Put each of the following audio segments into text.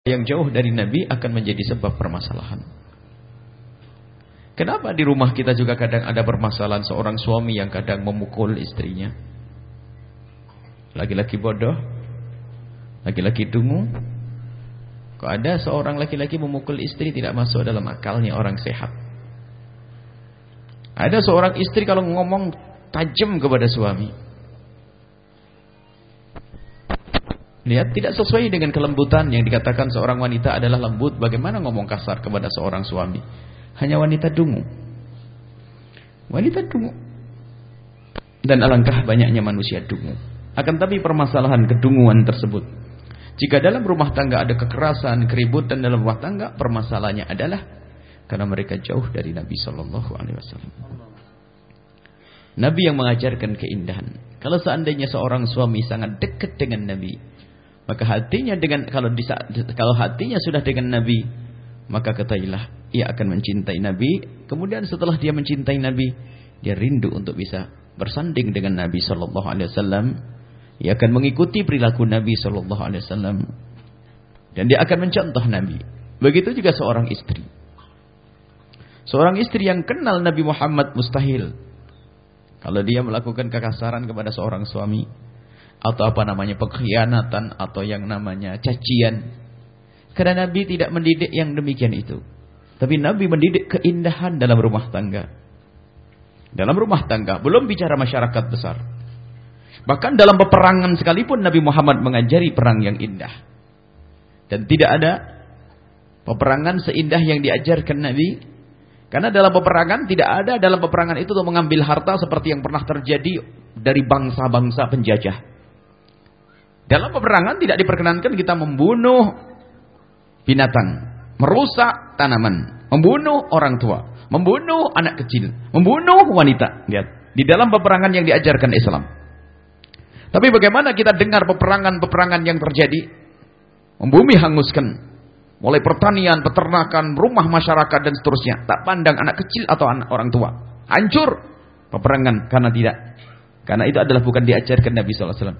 yang jauh dari Nabi akan menjadi sebab permasalahan. Kenapa di rumah kita juga kadang ada permasalahan seorang suami yang kadang memukul istrinya? Laki-laki bodoh, laki-laki dungu. Kok ada seorang laki-laki memukul istri tidak masuk dalam akalnya orang sehat. Ada seorang istri kalau ngomong tajam kepada suami. Lihat, tidak sesuai dengan kelembutan yang dikatakan seorang wanita adalah lembut. Bagaimana ngomong kasar kepada seorang suami? Hanya wanita dungu. Wanita dungu. Dan alangkah banyaknya manusia dungu. Akan tapi permasalahan kedunguan tersebut, jika dalam rumah tangga ada kekerasan, keributan dalam rumah tangga, permasalahannya adalah karena mereka jauh dari Nabi Shallallahu Alaihi Wasallam. Nabi yang mengajarkan keindahan. Kalau seandainya seorang suami sangat dekat dengan Nabi, maka hatinya kalau hatinya sudah dengan Nabi, maka ketahuilah ia akan mencintai Nabi. Kemudian setelah dia mencintai Nabi, dia rindu untuk bisa bersanding dengan Nabi Shallallahu Alaihi Wasallam. Ia akan mengikuti perilaku Nabi Shallallahu Alaihi Wasallam dan dia akan mencontoh Nabi. Begitu juga seorang istri. Seorang istri yang kenal Nabi Muhammad mustahil kalau dia melakukan kekasaran kepada seorang suami atau apa namanya pengkhianatan atau yang namanya cacian. Karena Nabi tidak mendidik yang demikian itu. Tapi Nabi mendidik keindahan dalam rumah tangga. Dalam rumah tangga, belum bicara masyarakat besar. Bahkan dalam peperangan sekalipun Nabi Muhammad mengajari perang yang indah. Dan tidak ada peperangan seindah yang diajarkan Nabi. Karena dalam peperangan tidak ada dalam peperangan itu untuk mengambil harta seperti yang pernah terjadi dari bangsa-bangsa penjajah. Dalam peperangan tidak diperkenankan kita membunuh binatang, merusak tanaman, membunuh orang tua, membunuh anak kecil, membunuh wanita. Lihat, di dalam peperangan yang diajarkan Islam. Tapi bagaimana kita dengar peperangan-peperangan yang terjadi? Membumi hanguskan. Mulai pertanian, peternakan, rumah masyarakat dan seterusnya. Tak pandang anak kecil atau anak orang tua. Hancur peperangan karena tidak. Karena itu adalah bukan diajarkan Nabi SAW.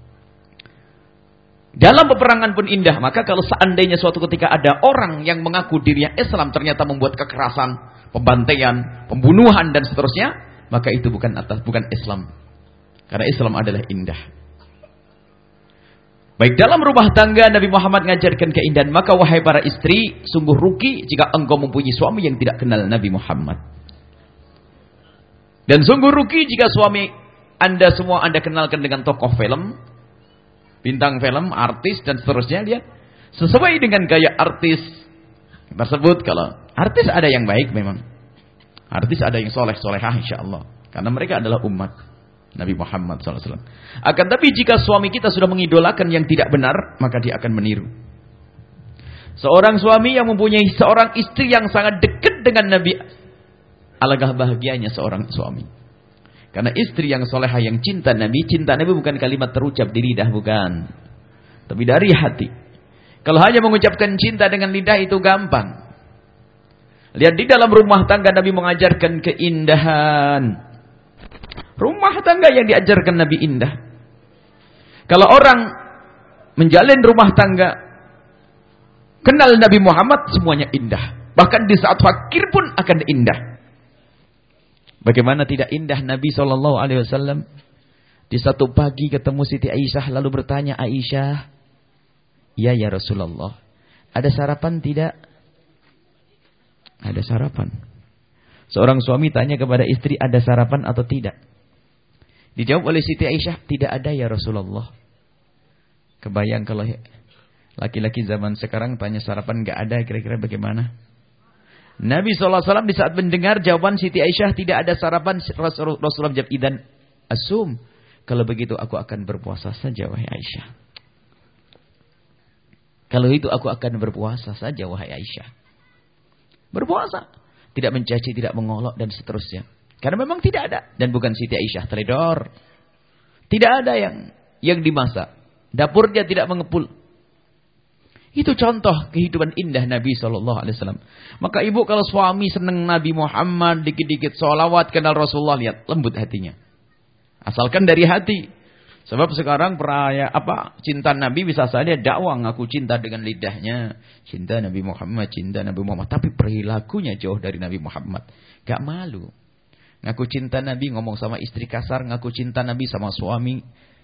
Dalam peperangan pun indah. Maka kalau seandainya suatu ketika ada orang yang mengaku dirinya Islam ternyata membuat kekerasan, pembantaian, pembunuhan dan seterusnya, maka itu bukan Islam. Karena Islam adalah indah. Baik dalam rumah tangga Nabi Muhammad mengajarkan keindahan. Maka wahai para istri, sungguh rugi jika engkau mempunyai suami yang tidak kenal Nabi Muhammad. Dan sungguh rugi jika suami Anda semua Anda kenalkan dengan tokoh film, bintang film, artis dan seterusnya. Dia sesuai dengan gaya artis tersebut. Kalau artis ada yang baik memang. Artis ada yang soleh-solehah insyaAllah. Karena mereka adalah umat Nabi Muhammad SAW. Akan tapi jika suami kita sudah mengidolakan yang tidak benar, maka dia akan meniru. Seorang suami yang mempunyai seorang istri yang sangat dekat dengan Nabi, alangkah bahagianya seorang suami. Karena istri yang solehah yang cinta Nabi bukan kalimat terucap di lidah, bukan. Tapi dari hati. Kalau hanya mengucapkan cinta dengan lidah itu gampang. Lihat di dalam rumah tangga Nabi mengajarkan keindahan. Rumah tangga yang diajarkan Nabi indah. Kalau orang menjalin rumah tangga, kenal Nabi Muhammad, semuanya indah. Bahkan di saat fakir pun akan indah. Bagaimana tidak indah Nabi SAW? Di satu pagi ketemu Siti Aisyah lalu bertanya, Aisyah, ya Rasulullah, ada sarapan tidak? Ada sarapan. Seorang suami tanya kepada istri, ada sarapan atau tidak? Dijawab oleh Siti Aisyah, tidak ada ya Rasulullah. Kebayang kalau laki-laki zaman sekarang tanya sarapan nggak ada, kira-kira bagaimana? Nabi SAW di saat mendengar jawaban Siti Aisyah tidak ada sarapan, Rasulullah jawab, idan asum. Kalau begitu aku akan berpuasa saja wahai Aisyah. Kalau itu aku akan berpuasa saja wahai Aisyah. Berpuasa. Tidak mencaci, tidak mengolok dan seterusnya. Karena memang tidak ada. Dan bukan Siti Aisyah teledor. Tidak ada yang dimasak. Dapurnya tidak mengepul. Itu contoh kehidupan indah Nabi SAW. Maka ibu kalau suami senang Nabi Muhammad, dikit-dikit sholawat kenal Rasulullah, lihat lembut hatinya. Asalkan dari hati. Sebab sekarang cinta Nabi bisa saja dakwah ngaku cinta dengan lidahnya, cinta Nabi Muhammad, tapi perilakunya jauh dari Nabi Muhammad. Gak malu. Ngaku cinta Nabi, ngomong sama istri kasar, ngaku cinta Nabi sama suami.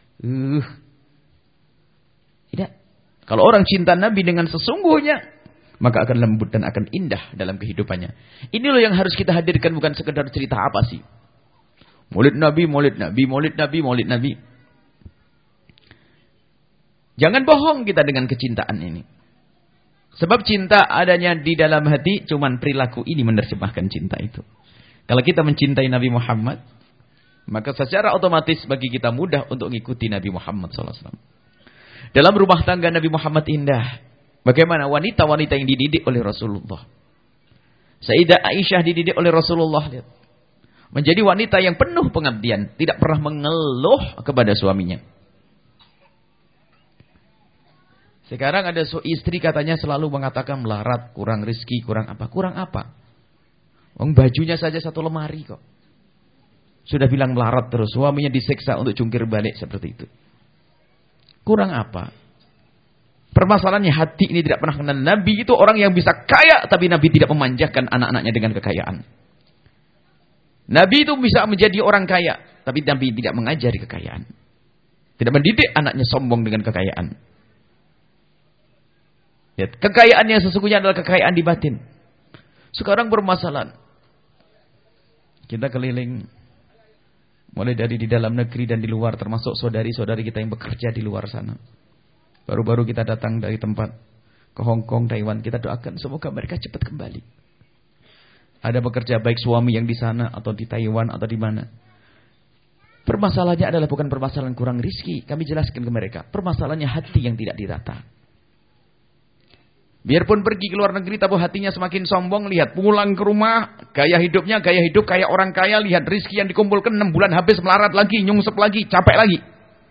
Tidak. Kalau orang cinta Nabi dengan sesungguhnya, maka akan lembut dan akan indah dalam kehidupannya. Ini loh yang harus kita hadirkan, bukan sekedar cerita apa sih. Maulid Nabi, Maulid Nabi, Maulid Nabi, Maulid Nabi. Jangan bohong kita dengan kecintaan ini. Sebab cinta adanya di dalam hati, cuman perilaku ini menerjemahkan cinta itu. Kalau kita mencintai Nabi Muhammad, maka secara otomatis bagi kita mudah untuk mengikuti Nabi Muhammad SAW. Dalam rumah tangga Nabi Muhammad indah. Bagaimana wanita-wanita yang dididik oleh Rasulullah. Sayyidah Aisyah dididik oleh Rasulullah. Lihat. Menjadi wanita yang penuh pengabdian. Tidak pernah mengeluh kepada suaminya. Sekarang ada istri katanya selalu mengatakan melarat, kurang rezeki, kurang apa. Kurang apa? Bajunya saja satu lemari kok. Sudah bilang melarat terus. Suaminya disiksa untuk jungkir balik seperti itu. Kurang apa? Permasalahannya hati ini tidak pernah kenal Nabi. Itu orang yang bisa kaya, tapi Nabi tidak memanjakan anak-anaknya dengan kekayaan. Nabi itu bisa menjadi orang kaya, tapi Nabi tidak mengajari kekayaan. Tidak mendidik anaknya sombong dengan kekayaan. Ya, kekayaan yang sesungguhnya adalah kekayaan di batin. Sekarang bermasalahan. Kita keliling. Mulai dari di dalam negeri dan di luar. Termasuk saudari-saudari kita yang bekerja di luar sana. Baru-baru kita datang dari tempat ke Hong Kong, Taiwan. Kita doakan semoga mereka cepat kembali. Ada bekerja baik suami yang di sana atau di Taiwan atau di mana. Permasalahannya adalah bukan permasalahan kurang rizki. Kami jelaskan ke mereka. Permasalahannya hati yang tidak ditata. Biarpun pergi ke luar negeri, tapi hatinya semakin sombong. Lihat, pulang ke rumah, gaya hidupnya, gaya hidup kayak orang kaya. Lihat, rizki yang dikumpulkan 6 bulan habis, melarat lagi, nyungsep lagi, capek lagi.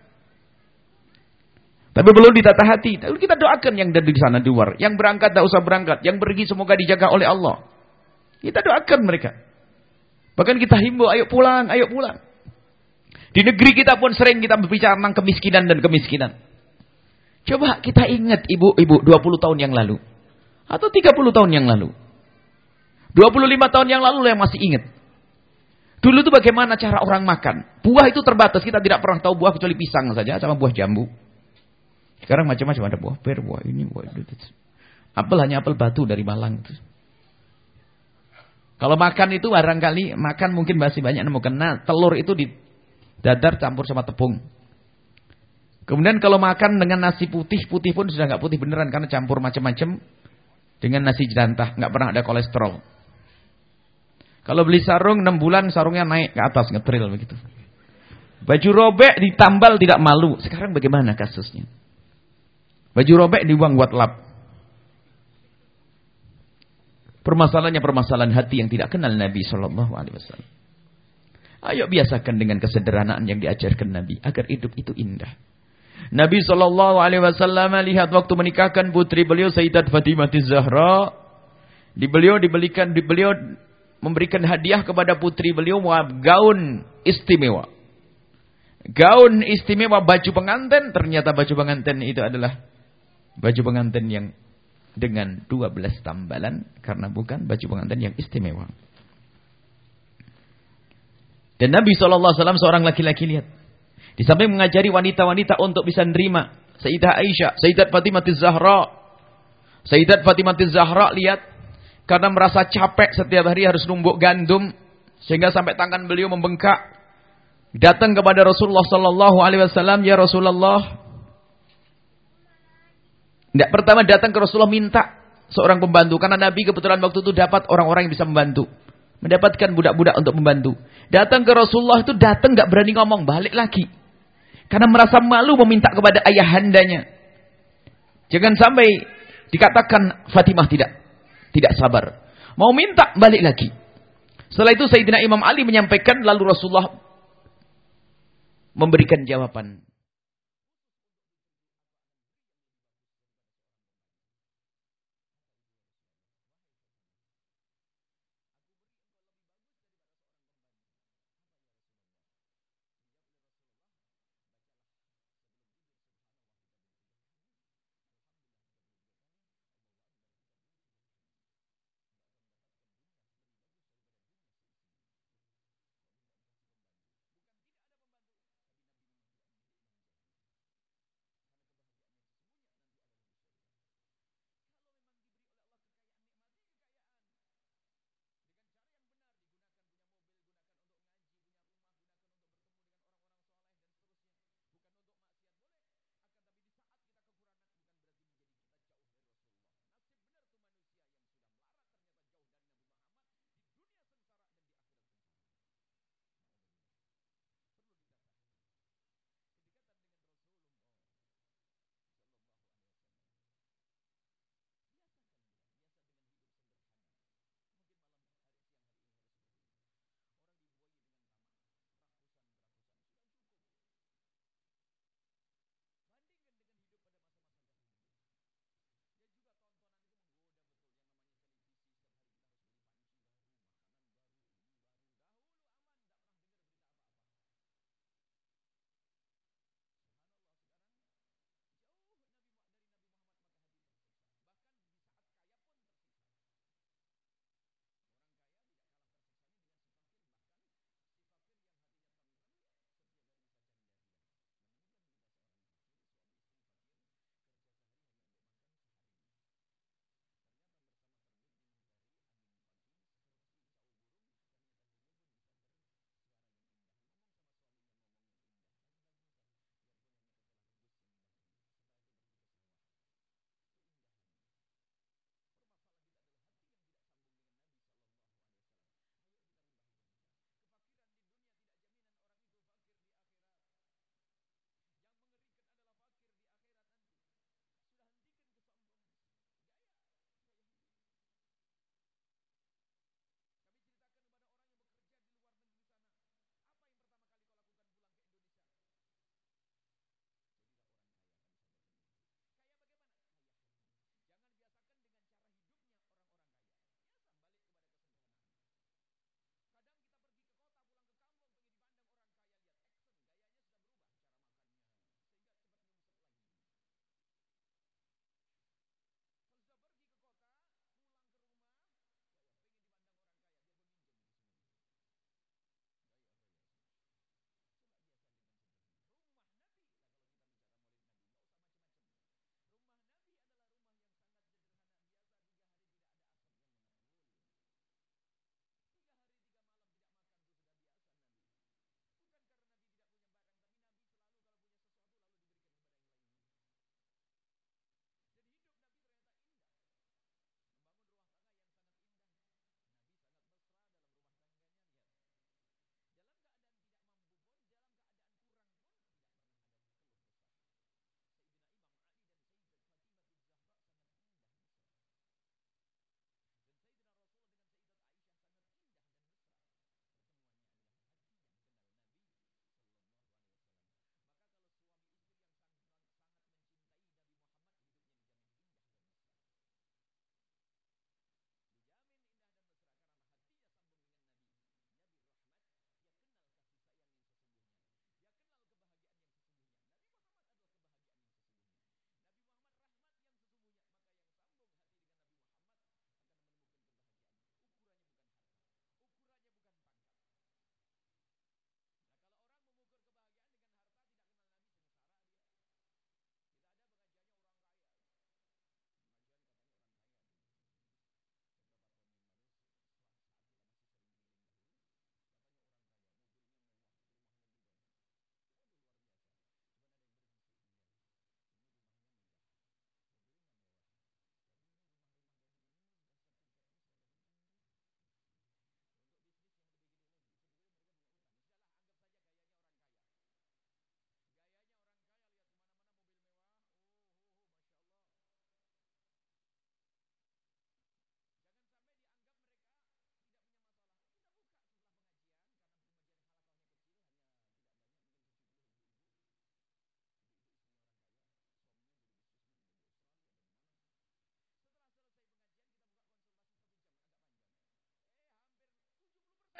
Tapi belum ditata hati. Lalu kita doakan yang ada di sana di luar. Yang berangkat, tak usah berangkat. Yang pergi, semoga dijaga oleh Allah. Kita doakan mereka. Bahkan kita himbau, ayo pulang, ayo pulang. Di negeri kita pun sering kita berbicara tentang kemiskinan dan kemiskinan. Coba kita ingat ibu-ibu 20 tahun yang lalu. Atau 30 tahun yang lalu. 25 tahun yang lalu yang masih ingat. Dulu itu bagaimana cara orang makan. Buah itu terbatas. Kita tidak pernah tahu buah kecuali pisang saja sama buah jambu. Sekarang macam-macam ada buah pir, buah ini, buah itu. Apel hanya apel batu dari Malang. Kalau makan itu barangkali, makan mungkin masih banyak nemukan. Nah, telur itu didadar campur sama tepung. Kemudian kalau makan dengan nasi putih, putih pun sudah nggak putih beneran karena campur macam-macam dengan nasi jelantah, nggak pernah ada kolesterol. Kalau beli sarung 6 bulan sarungnya naik ke atas ngetril begitu. Baju robek ditambal tidak malu. Sekarang bagaimana kasusnya? Baju robek dibuang buat lap. Permasalahannya permasalahan hati yang tidak kenal Nabi SAW. Ayo biasakan dengan kesederhanaan yang diajarkan Nabi agar hidup itu indah. Nabi SAW lihat waktu menikahkan putri beliau Sayyidat Fatimah Zahra. Beliau memberikan hadiah kepada putri beliau gaun istimewa. Gaun istimewa baju pengantin. Ternyata baju pengantin itu adalah baju pengantin yang dengan 12 tambalan. Karena bukan baju pengantin yang istimewa. Dan Nabi SAW seorang laki-laki lihat. Di samping mengajari wanita-wanita untuk bisa menerima Sayyidah Aisyah, Sayyidat Fatimah Zahra. Sayyidat Fatimah Zahra lihat karena merasa capek setiap hari harus numbuk gandum sehingga sampai tangan beliau membengkak. Datang kepada Rasulullah sallallahu alaihi wasallam, "Ya Rasulullah." Tidak, pertama datang ke Rasulullah minta seorang pembantu karena Nabi kebetulan waktu itu dapat orang-orang yang bisa membantu. Mendapatkan budak-budak untuk membantu. Datang ke Rasulullah itu datang enggak berani ngomong, balik lagi. Karena merasa malu meminta kepada ayahandanya. Jangan sampai dikatakan Fatimah tidak sabar. Mau minta balik lagi. Setelah itu Sayyidina Imam Ali menyampaikan lalu Rasulullah memberikan jawaban.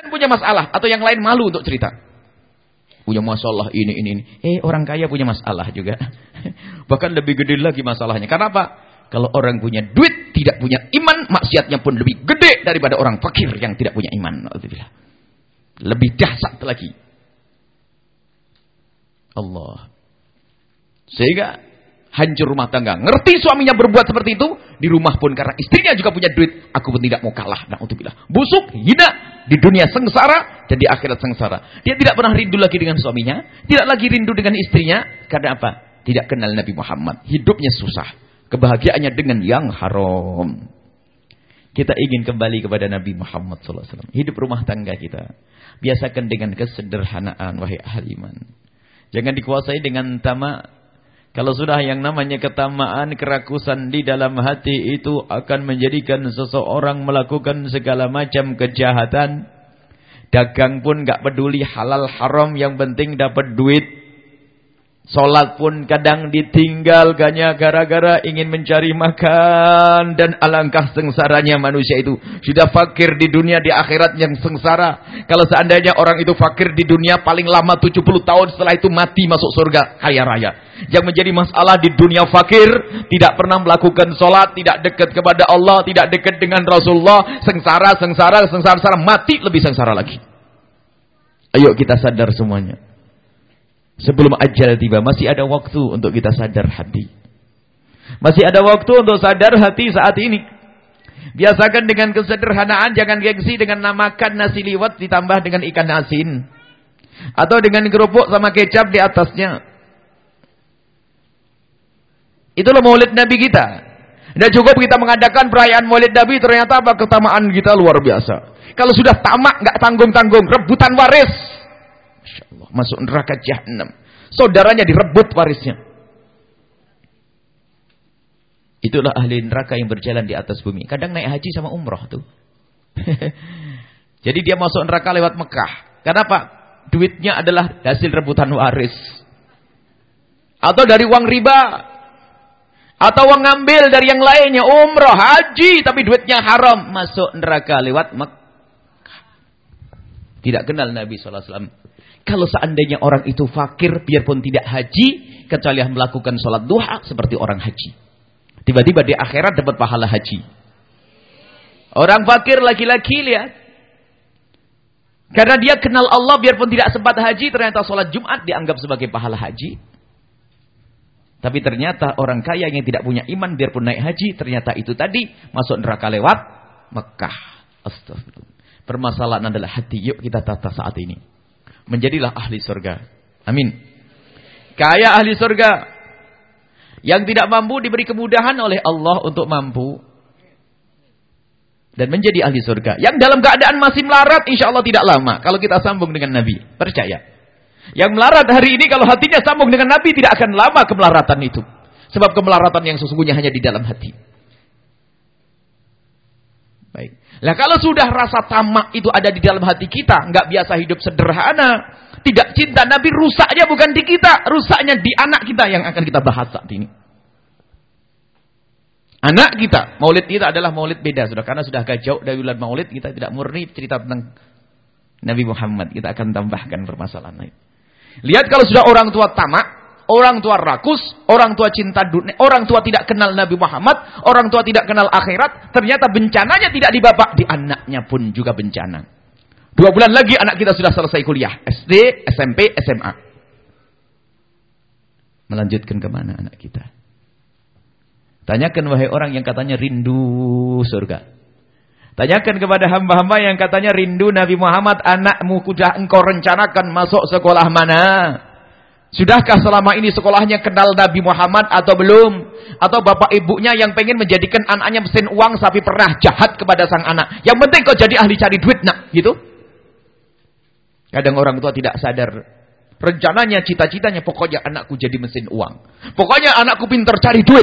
punya masalah. Atau yang lain malu untuk cerita. Punya masalah ini. Orang kaya punya masalah juga. Bahkan lebih gede lagi masalahnya. Karena apa? Kalau orang punya duit, tidak punya iman, maksiatnya pun lebih gede daripada orang fakir yang tidak punya iman. Lebih dahsyat lagi. Allah. Sehingga hancur rumah tangga. Ngerti suaminya berbuat seperti itu, di rumah pun karena istrinya juga punya duit, aku pun tidak mau kalah. Na'udzubillah. Busuk, hina, di dunia sengsara, dan di akhirat sengsara. Dia tidak pernah rindu lagi dengan suaminya, tidak lagi rindu dengan istrinya. Karena apa? Tidak kenal Nabi Muhammad. Hidupnya susah. Kebahagiaannya dengan yang haram. Kita ingin kembali kepada Nabi Muhammad SAW. Hidup rumah tangga kita. Biasakan dengan kesederhanaan, wahai ahli iman. Jangan dikuasai dengan tamak. Kalau sudah yang namanya ketamaan, kerakusan di dalam hati itu akan menjadikan seseorang melakukan segala macam kejahatan. Dagang pun gak peduli halal haram, yang penting dapat duit. Sholat pun kadang ditinggal hanya gara-gara ingin mencari makan. Dan alangkah sengsaranya manusia itu. Sudah fakir di dunia, di akhirat yang sengsara. Kalau seandainya orang itu fakir di dunia, paling lama 70 tahun setelah itu mati masuk surga kaya raya. Yang menjadi masalah di dunia fakir, tidak pernah melakukan sholat, tidak dekat kepada Allah, tidak dekat dengan Rasulullah. Sengsara, mati lebih sengsara lagi. Ayo kita sadar semuanya. Sebelum ajal tiba, masih ada waktu untuk kita sadar hati. Masih ada waktu untuk sadar hati saat ini. Biasakan dengan kesederhanaan, jangan gengsi dengan namakan nasi liwet ditambah dengan ikan asin. Atau dengan kerupuk sama kecap di atasnya. Itulah maulid Nabi kita. Dan cukup kita mengadakan perayaan maulid Nabi, ternyata apa? Ketamaan kita luar biasa. Kalau sudah tamak, nggak tanggung-tanggung, rebutan waris. Masuk neraka jahanam. Saudaranya direbut warisnya. Itulah ahli neraka yang berjalan di atas bumi. Kadang naik haji sama umroh tuh. Jadi dia masuk neraka lewat Mekah. Kenapa? Duitnya adalah hasil rebutan waris. Atau dari uang riba. Atau uang ngambil dari yang lainnya. Umroh, haji, tapi duitnya haram. Masuk neraka lewat Mekah. Tidak kenal Nabi SAW. Kalau seandainya orang itu fakir, biarpun tidak haji, kecuali melakukan sholat duha seperti orang haji. Tiba-tiba di akhirat dapat pahala haji. Orang fakir laki-laki, lihat. Karena dia kenal Allah, biarpun tidak sempat haji, ternyata sholat Jumat dianggap sebagai pahala haji. Tapi ternyata orang kaya yang tidak punya iman, biarpun naik haji, ternyata itu tadi masuk neraka lewat Mekah. Astagfirullah. Permasalahan adalah hati. Yuk kita tata saat ini. Menjadilah ahli surga. Amin. Kaya ahli surga. Yang tidak mampu diberi kemudahan oleh Allah untuk mampu. Dan menjadi ahli surga. Yang dalam keadaan masih melarat, insya Allah tidak lama. Kalau kita sambung dengan Nabi. Percaya. Yang melarat hari ini, kalau hatinya sambung dengan Nabi, tidak akan lama kemelaratan itu. Sebab kemelaratan yang sesungguhnya hanya di dalam hati. Baik. Lah kalau sudah rasa tamak itu ada di dalam hati kita, enggak biasa hidup sederhana, tidak cinta Nabi, rusaknya bukan di kita, rusaknya di anak kita yang akan kita bahas saat ini. Anak kita, maulid kita adalah maulid beda sudah, karena sudah agak jauh dari bulan maulid, kita tidak murni cerita tentang Nabi Muhammad, kita akan tambahkan permasalahan lain. Lihat kalau sudah orang tua tamak, orang tua rakus, orang tua cinta dunia, orang tua tidak kenal Nabi Muhammad, orang tua tidak kenal akhirat, ternyata bencananya tidak di bapak, di anaknya pun juga bencana. 2 bulan lagi anak kita sudah selesai kuliah, SD, SMP, SMA. Melanjutkan kemana anak kita? Tanyakan wahai orang yang katanya rindu surga. Tanyakan kepada hamba-hamba yang katanya rindu Nabi Muhammad, anakmu sudah engkau rencanakan masuk sekolah mana? Sudahkah selama ini sekolahnya kenal Nabi Muhammad atau belum? Atau bapak ibunya yang pengen menjadikan anaknya mesin uang tapi pernah jahat kepada sang anak. Yang penting kau jadi ahli cari duit nak, gitu. Kadang orang tua tidak sadar. Rencananya, cita-citanya pokoknya anakku jadi mesin uang. Pokoknya anakku pintar cari duit.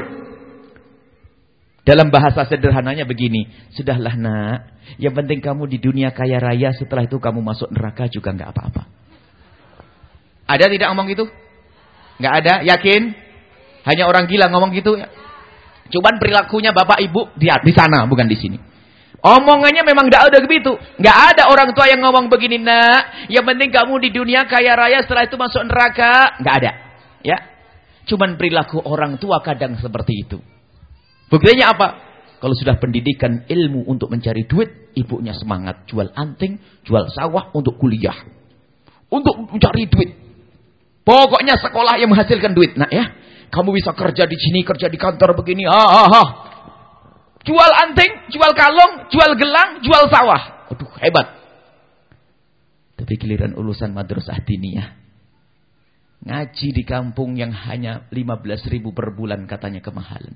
Dalam bahasa sederhananya begini, sudahlah nak, yang penting kamu di dunia kaya raya, setelah itu kamu masuk neraka juga enggak apa-apa. Ada tidak ngomong gitu? Enggak ada, yakin? Hanya orang gila ngomong gitu ya. Cuman perilakunya bapak ibu di sana, bukan di sini. Omongannya memang tidak ada begitu. Nggak ada orang tua yang ngomong begini, nak, yang penting kamu di dunia kaya raya, setelah itu masuk neraka. Nggak ada. Ya. Cuman perilaku orang tua kadang seperti itu. Buktinya apa? Kalau sudah pendidikan ilmu untuk mencari duit, ibunya semangat jual anting, jual sawah untuk kuliah. Untuk mencari duit. Pokoknya sekolah yang menghasilkan duit. Nah ya, kamu bisa kerja di sini, kerja di kantor begini. Jual anting, jual kalung, jual gelang, jual sawah. Aduh, hebat. Tapi giliran urusan madrasah diniyah. Ngaji di kampung yang hanya 15.000 per bulan katanya kemahalan.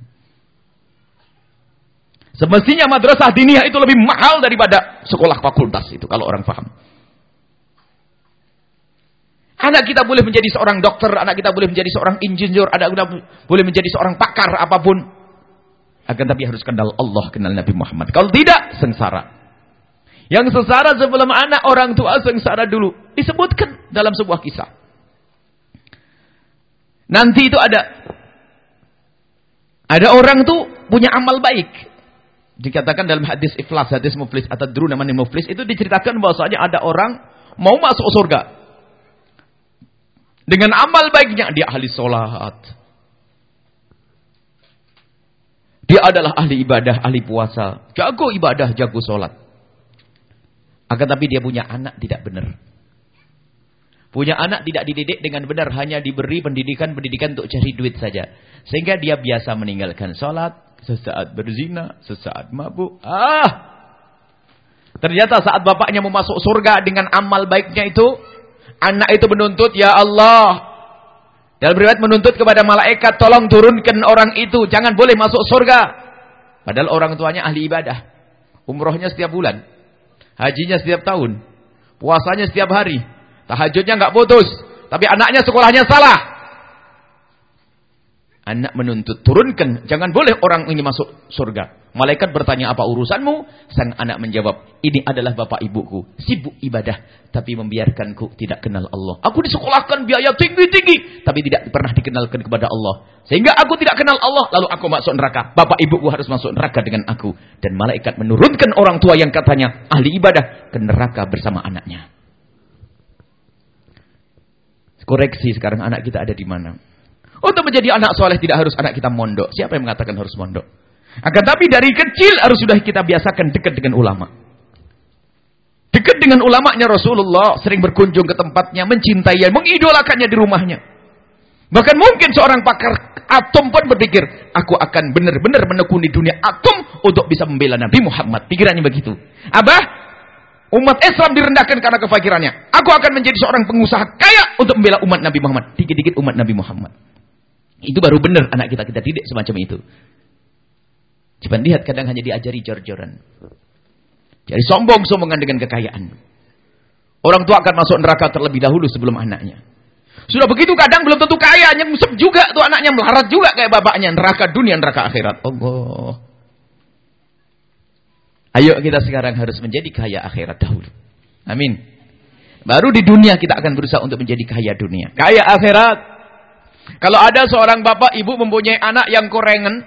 Semestinya madrasah diniyah itu lebih mahal daripada sekolah fakultas itu kalau orang paham. Anak kita boleh menjadi seorang dokter, anak kita boleh menjadi seorang insinyur, anak kita boleh menjadi seorang pakar apapun. Akan tapi harus kenal Allah, kenal Nabi Muhammad. Kalau tidak, sengsara. Yang sengsara sebelum anak, orang tua sengsara dulu. Disebutkan dalam sebuah kisah. Nanti itu ada orang tuh punya amal baik. Dikatakan dalam hadis iflas, hadis muflis, atau dulu namanya muflis, itu diceritakan bahwasanya ada orang mau masuk surga. Dengan amal baiknya, dia ahli sholat. Dia adalah ahli ibadah, ahli puasa. Jago ibadah, jago sholat. Akan tapi dia punya anak tidak benar. Punya anak tidak dididik dengan benar. Hanya diberi pendidikan untuk cari duit saja. Sehingga dia biasa meninggalkan sholat. Sesaat berzina, sesaat mabuk. Ternyata saat bapaknya mau masuk surga dengan amal baiknya itu. Anak itu menuntut, ya Allah. Dalam riwayat menuntut kepada malaikat, tolong turunkan orang itu, jangan boleh masuk surga. Padahal orang tuanya ahli ibadah. Umrohnya setiap bulan. Hajinya setiap tahun. Puasanya setiap hari. Tahajudnya nggak putus. Tapi anaknya sekolahnya salah. Anak menuntut, turunkan, jangan boleh orang ini masuk surga. Malaikat bertanya, apa urusanmu? Sang anak menjawab, ini adalah bapak ibuku, sibuk ibadah, tapi membiarkanku tidak kenal Allah. Aku disekolahkan biaya tinggi-tinggi, tapi tidak pernah dikenalkan kepada Allah. Sehingga aku tidak kenal Allah, lalu aku masuk neraka. Bapak ibuku harus masuk neraka dengan aku. Dan malaikat menurunkan orang tua yang katanya ahli ibadah ke neraka bersama anaknya. Koreksi sekarang anak kita ada di mana? Untuk menjadi anak soleh tidak harus anak kita mondok. Siapa yang mengatakan harus mondok? Akan tapi dari kecil harus sudah kita biasakan dekat dengan ulama. Dekat dengan ulamanya Rasulullah. Sering berkunjung ke tempatnya. Mencintainya. Mengidolakannya di rumahnya. Bahkan mungkin seorang pakar atom pun berpikir. Aku akan benar-benar menekuni dunia atom. Untuk bisa membela Nabi Muhammad. Pikirannya begitu. Abah, umat Islam direndahkan karena kefakirannya. Aku akan menjadi seorang pengusaha kaya. Untuk membela umat Nabi Muhammad. Dikit-dikit umat Nabi Muhammad. Itu baru benar anak kita didik semacam itu. Coba lihat kadang hanya diajari jor-joran. Jadi sombong-sombongan dengan kekayaan. Orang tua akan masuk neraka terlebih dahulu sebelum anaknya. Sudah begitu kadang belum tentu kaya, nyungsep juga tuh anaknya, melarat juga kayak bapaknya. Neraka dunia, neraka akhirat. Allah. Ayo kita sekarang harus menjadi kaya akhirat dahulu. Amin. Baru di dunia kita akan berusaha untuk menjadi kaya dunia. Kaya akhirat. Kalau ada seorang bapak ibu mempunyai anak yang koreng,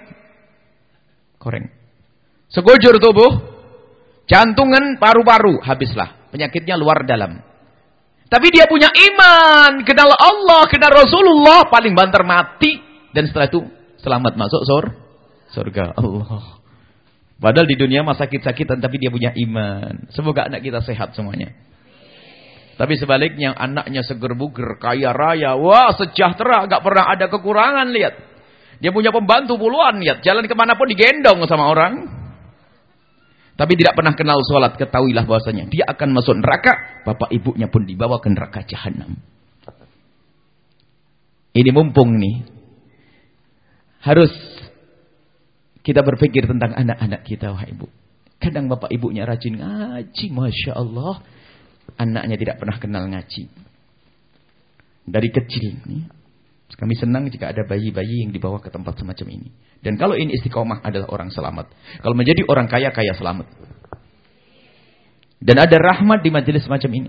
segujur tubuh, jantungan, paru-paru, habislah. Penyakitnya luar dalam. Tapi dia punya iman, kenal Allah, kenal Rasulullah, paling banter mati. Dan setelah itu selamat masuk surga. Allah. Padahal di dunia mah sakit-sakitan, tapi dia punya iman. Semoga anak kita sehat semuanya. Tapi sebaliknya anaknya seger buger, kaya raya, wah sejahtera, gak pernah ada kekurangan, lihat. Dia punya pembantu puluhan, lihat. Jalan kemanapun digendong sama orang. Tapi tidak pernah kenal sholat, ketahuilah bahwasanya dia akan masuk neraka, bapak ibunya pun dibawa ke neraka jahanam. Ini mumpung nih. Harus kita berpikir tentang anak-anak kita, wahai ibu. Kadang bapak ibunya rajin ngaji, Masya Allah. Anaknya tidak pernah kenal ngaji. Dari kecil nih, kami senang jika ada bayi-bayi yang dibawa ke tempat semacam ini. Dan kalau ini istiqomah adalah orang selamat. Kalau menjadi orang kaya, kaya selamat. Dan ada rahmat di majelis semacam ini.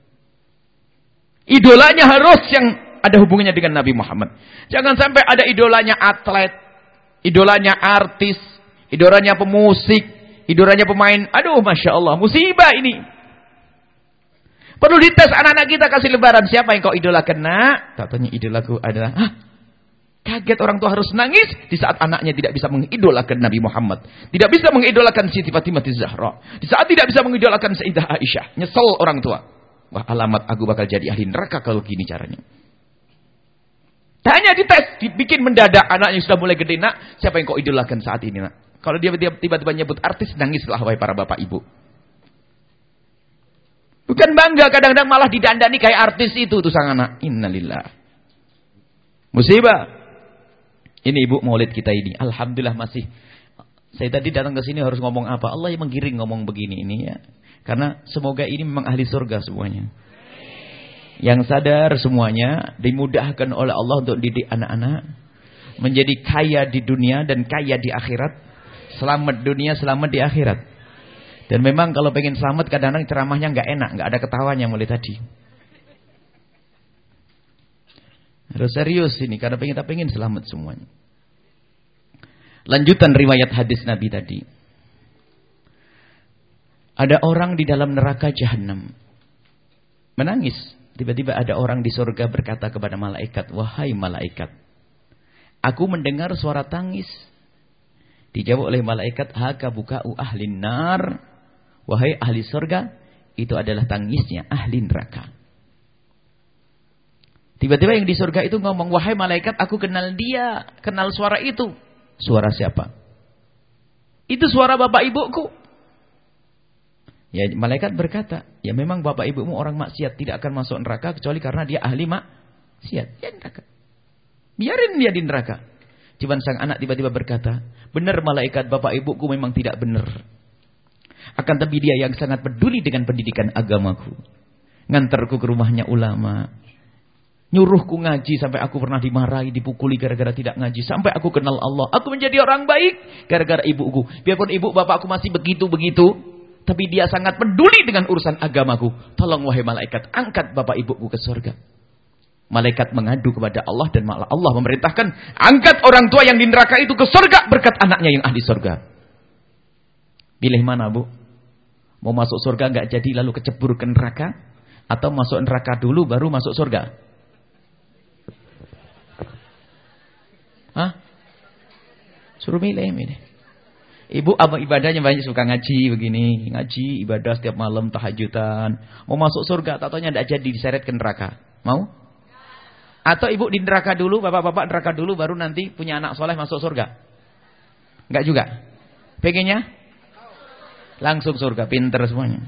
Idolanya harus yang ada hubungannya dengan Nabi Muhammad. Jangan sampai ada idolanya atlet, idolanya artis, idolanya pemusik, idolannya pemain. Aduh, Masya Allah, musibah ini. Perlu dites anak-anak kita kasih lebaran. Siapa yang kau idolakan, nak? Katanya idolaku adalah, kaget orang tua harus nangis di saat anaknya tidak bisa mengidolakan Nabi Muhammad. Tidak bisa mengidolakan Siti Fatimah Zahra. Di saat tidak bisa mengidolakan Sayyidah Aisyah. Nyesel orang tua. Wah, alamat aku bakal jadi ahli neraka kalau gini caranya. Tanya dites, dibikin mendadak. Anaknya sudah mulai gede, nak. Siapa yang kau idolakan saat ini, nak? Kalau dia tiba-tiba nyebut artis, nangislah wahai para bapak ibu. Bukan bangga, kadang-kadang malah didandani kayak artis itu tuh sang anak. Innalillah. Musibah. Ini ibu maulid kita ini. Alhamdulillah masih. Saya tadi datang ke sini harus ngomong apa? Allah yang menggiring ngomong begini ini ya. Karena semoga ini memang ahli surga semuanya. Yang sadar semuanya dimudahkan oleh Allah untuk didik anak-anak. Menjadi kaya di dunia dan kaya di akhirat. Selamat dunia, selamat di akhirat. Dan memang kalau pengen selamat kadang-kadang ceramahnya nggak enak, nggak ada ketawanya mulai tadi. Harus serius ini karena kita pengen selamat semuanya. Lanjutan riwayat hadis Nabi tadi. Ada orang di dalam neraka jahanam menangis. Tiba-tiba ada orang di surga berkata kepada malaikat, "Wahai malaikat, aku mendengar suara tangis." Dijawab oleh malaikat, "Haka buka'u ahlin nar." Wahai ahli surga, itu adalah tangisnya ahli neraka. Tiba-tiba yang di surga itu ngomong, "Wahai malaikat, aku kenal dia, kenal suara itu." Suara siapa? Itu suara bapak ibuku. Ya, malaikat berkata, "Ya memang bapak ibumu orang maksiat, tidak akan masuk neraka kecuali karena dia ahli maksiat." Ya neraka. Biarin dia di neraka. Cuman sang anak tiba-tiba berkata, "Benar malaikat, bapak ibuku memang tidak benar. Akan tapi dia yang sangat peduli dengan pendidikan agamaku. Ngantarku ke rumahnya ulama. Nyuruhku ngaji sampai aku pernah dimarahi, dipukuli gara-gara tidak ngaji. Sampai aku kenal Allah. Aku menjadi orang baik gara-gara ibuku. Biarpun ibu bapakku masih begitu-begitu. Tapi dia sangat peduli dengan urusan agamaku. Tolong wahai malaikat, angkat bapak ibuku ke surga." Malaikat mengadu kepada Allah dan malah Allah memerintahkan, angkat orang tua yang di neraka itu ke surga berkat anaknya yang ahli surga. Pilih mana, Bu? Mau masuk surga nggak jadi lalu kecebur ke neraka, atau masuk neraka dulu baru masuk surga? Hah? Suruh milih. Ibu apa ibadahnya banyak, suka ngaji begini, ngaji ibadah setiap malam tahajudan. Mau masuk surga, tatonya nggak jadi diseret ke neraka. Mau? Atau ibu di neraka dulu, bapak-bapak neraka dulu baru nanti punya anak soleh masuk surga? Enggak juga. Pengennya langsung surga, pinter semuanya.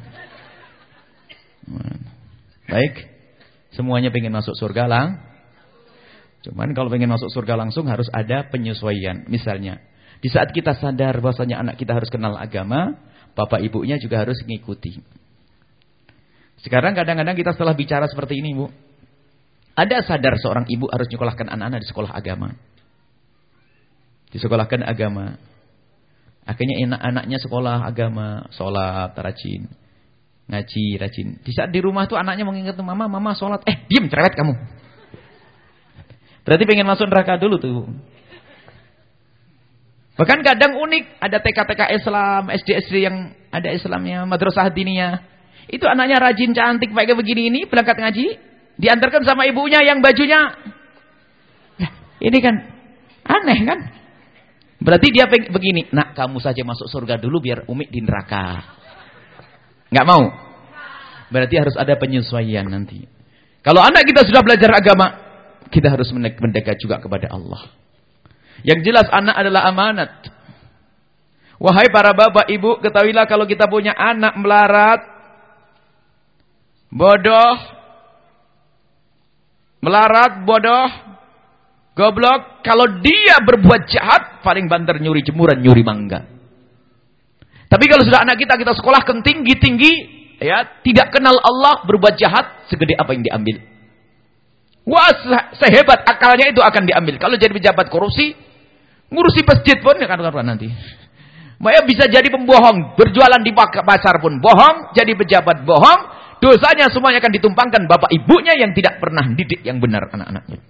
Baik. Semuanya pengen masuk surga Cuman kalau pengen masuk surga langsung harus ada penyesuaian. Misalnya, di saat kita sadar bahwasanya anak kita harus kenal agama, bapak ibunya juga harus mengikuti. Sekarang kadang-kadang kita setelah bicara seperti ini, Bu, ada sadar seorang ibu harus menyekolahkan anak-anak di sekolah agama. Disekolahkan agama. Akhirnya anaknya sekolah agama, sholat, rajin. Ngaji, rajin. Di saat di rumah tuh anaknya mengingat, mama sholat. Diam, cerewet kamu. Berarti pengen masuk neraka dulu tuh. Bahkan kadang unik. Ada TK-TK Islam, SD-SD yang ada Islamnya, madrasah diniyah. Itu anaknya rajin, cantik, pakai begini ini, berangkat ngaji. Diantarkan sama ibunya yang bajunya. Ya, ini kan aneh kan? Berarti dia begini, "Nak, kamu saja masuk surga dulu biar Umi di neraka." Nggak mau. Berarti harus ada penyesuaian nanti. Kalau anak kita sudah belajar agama, kita harus mendekat juga kepada Allah. Yang jelas anak adalah amanat. Wahai para bapak ibu, ketahuilah kalau kita punya anak melarat, bodoh, goblok, kalau dia berbuat jahat, paling banter nyuri jemuran, nyuri mangga. Tapi kalau sudah anak kita sekolahkan tinggi-tinggi, ya, tidak kenal Allah, berbuat jahat, segede apa yang diambil? Wah, sehebat akalnya itu akan diambil. Kalau jadi pejabat korupsi, ngurusi masjid pun ya kan nanti. Maya bisa jadi pembohong, berjualan di pasar pun bohong, jadi pejabat bohong, dosanya semuanya akan ditumpangkan bapak ibunya yang tidak pernah didik yang benar anak-anaknya.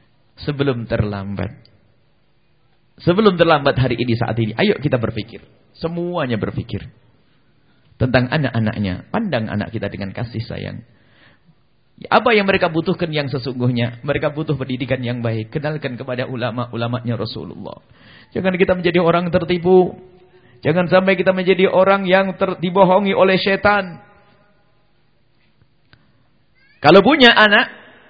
Sebelum terlambat hari ini, saat ini, ayo kita berpikir. Semuanya berpikir tentang anak-anaknya. Pandang anak kita dengan kasih sayang. Apa yang mereka butuhkan yang sesungguhnya? Mereka butuh pendidikan yang baik. Kenalkan kepada ulama-ulamanya Rasulullah. Jangan kita menjadi orang tertipu. Jangan sampai kita menjadi orang yang dibohongi oleh setan. Kalau punya anak,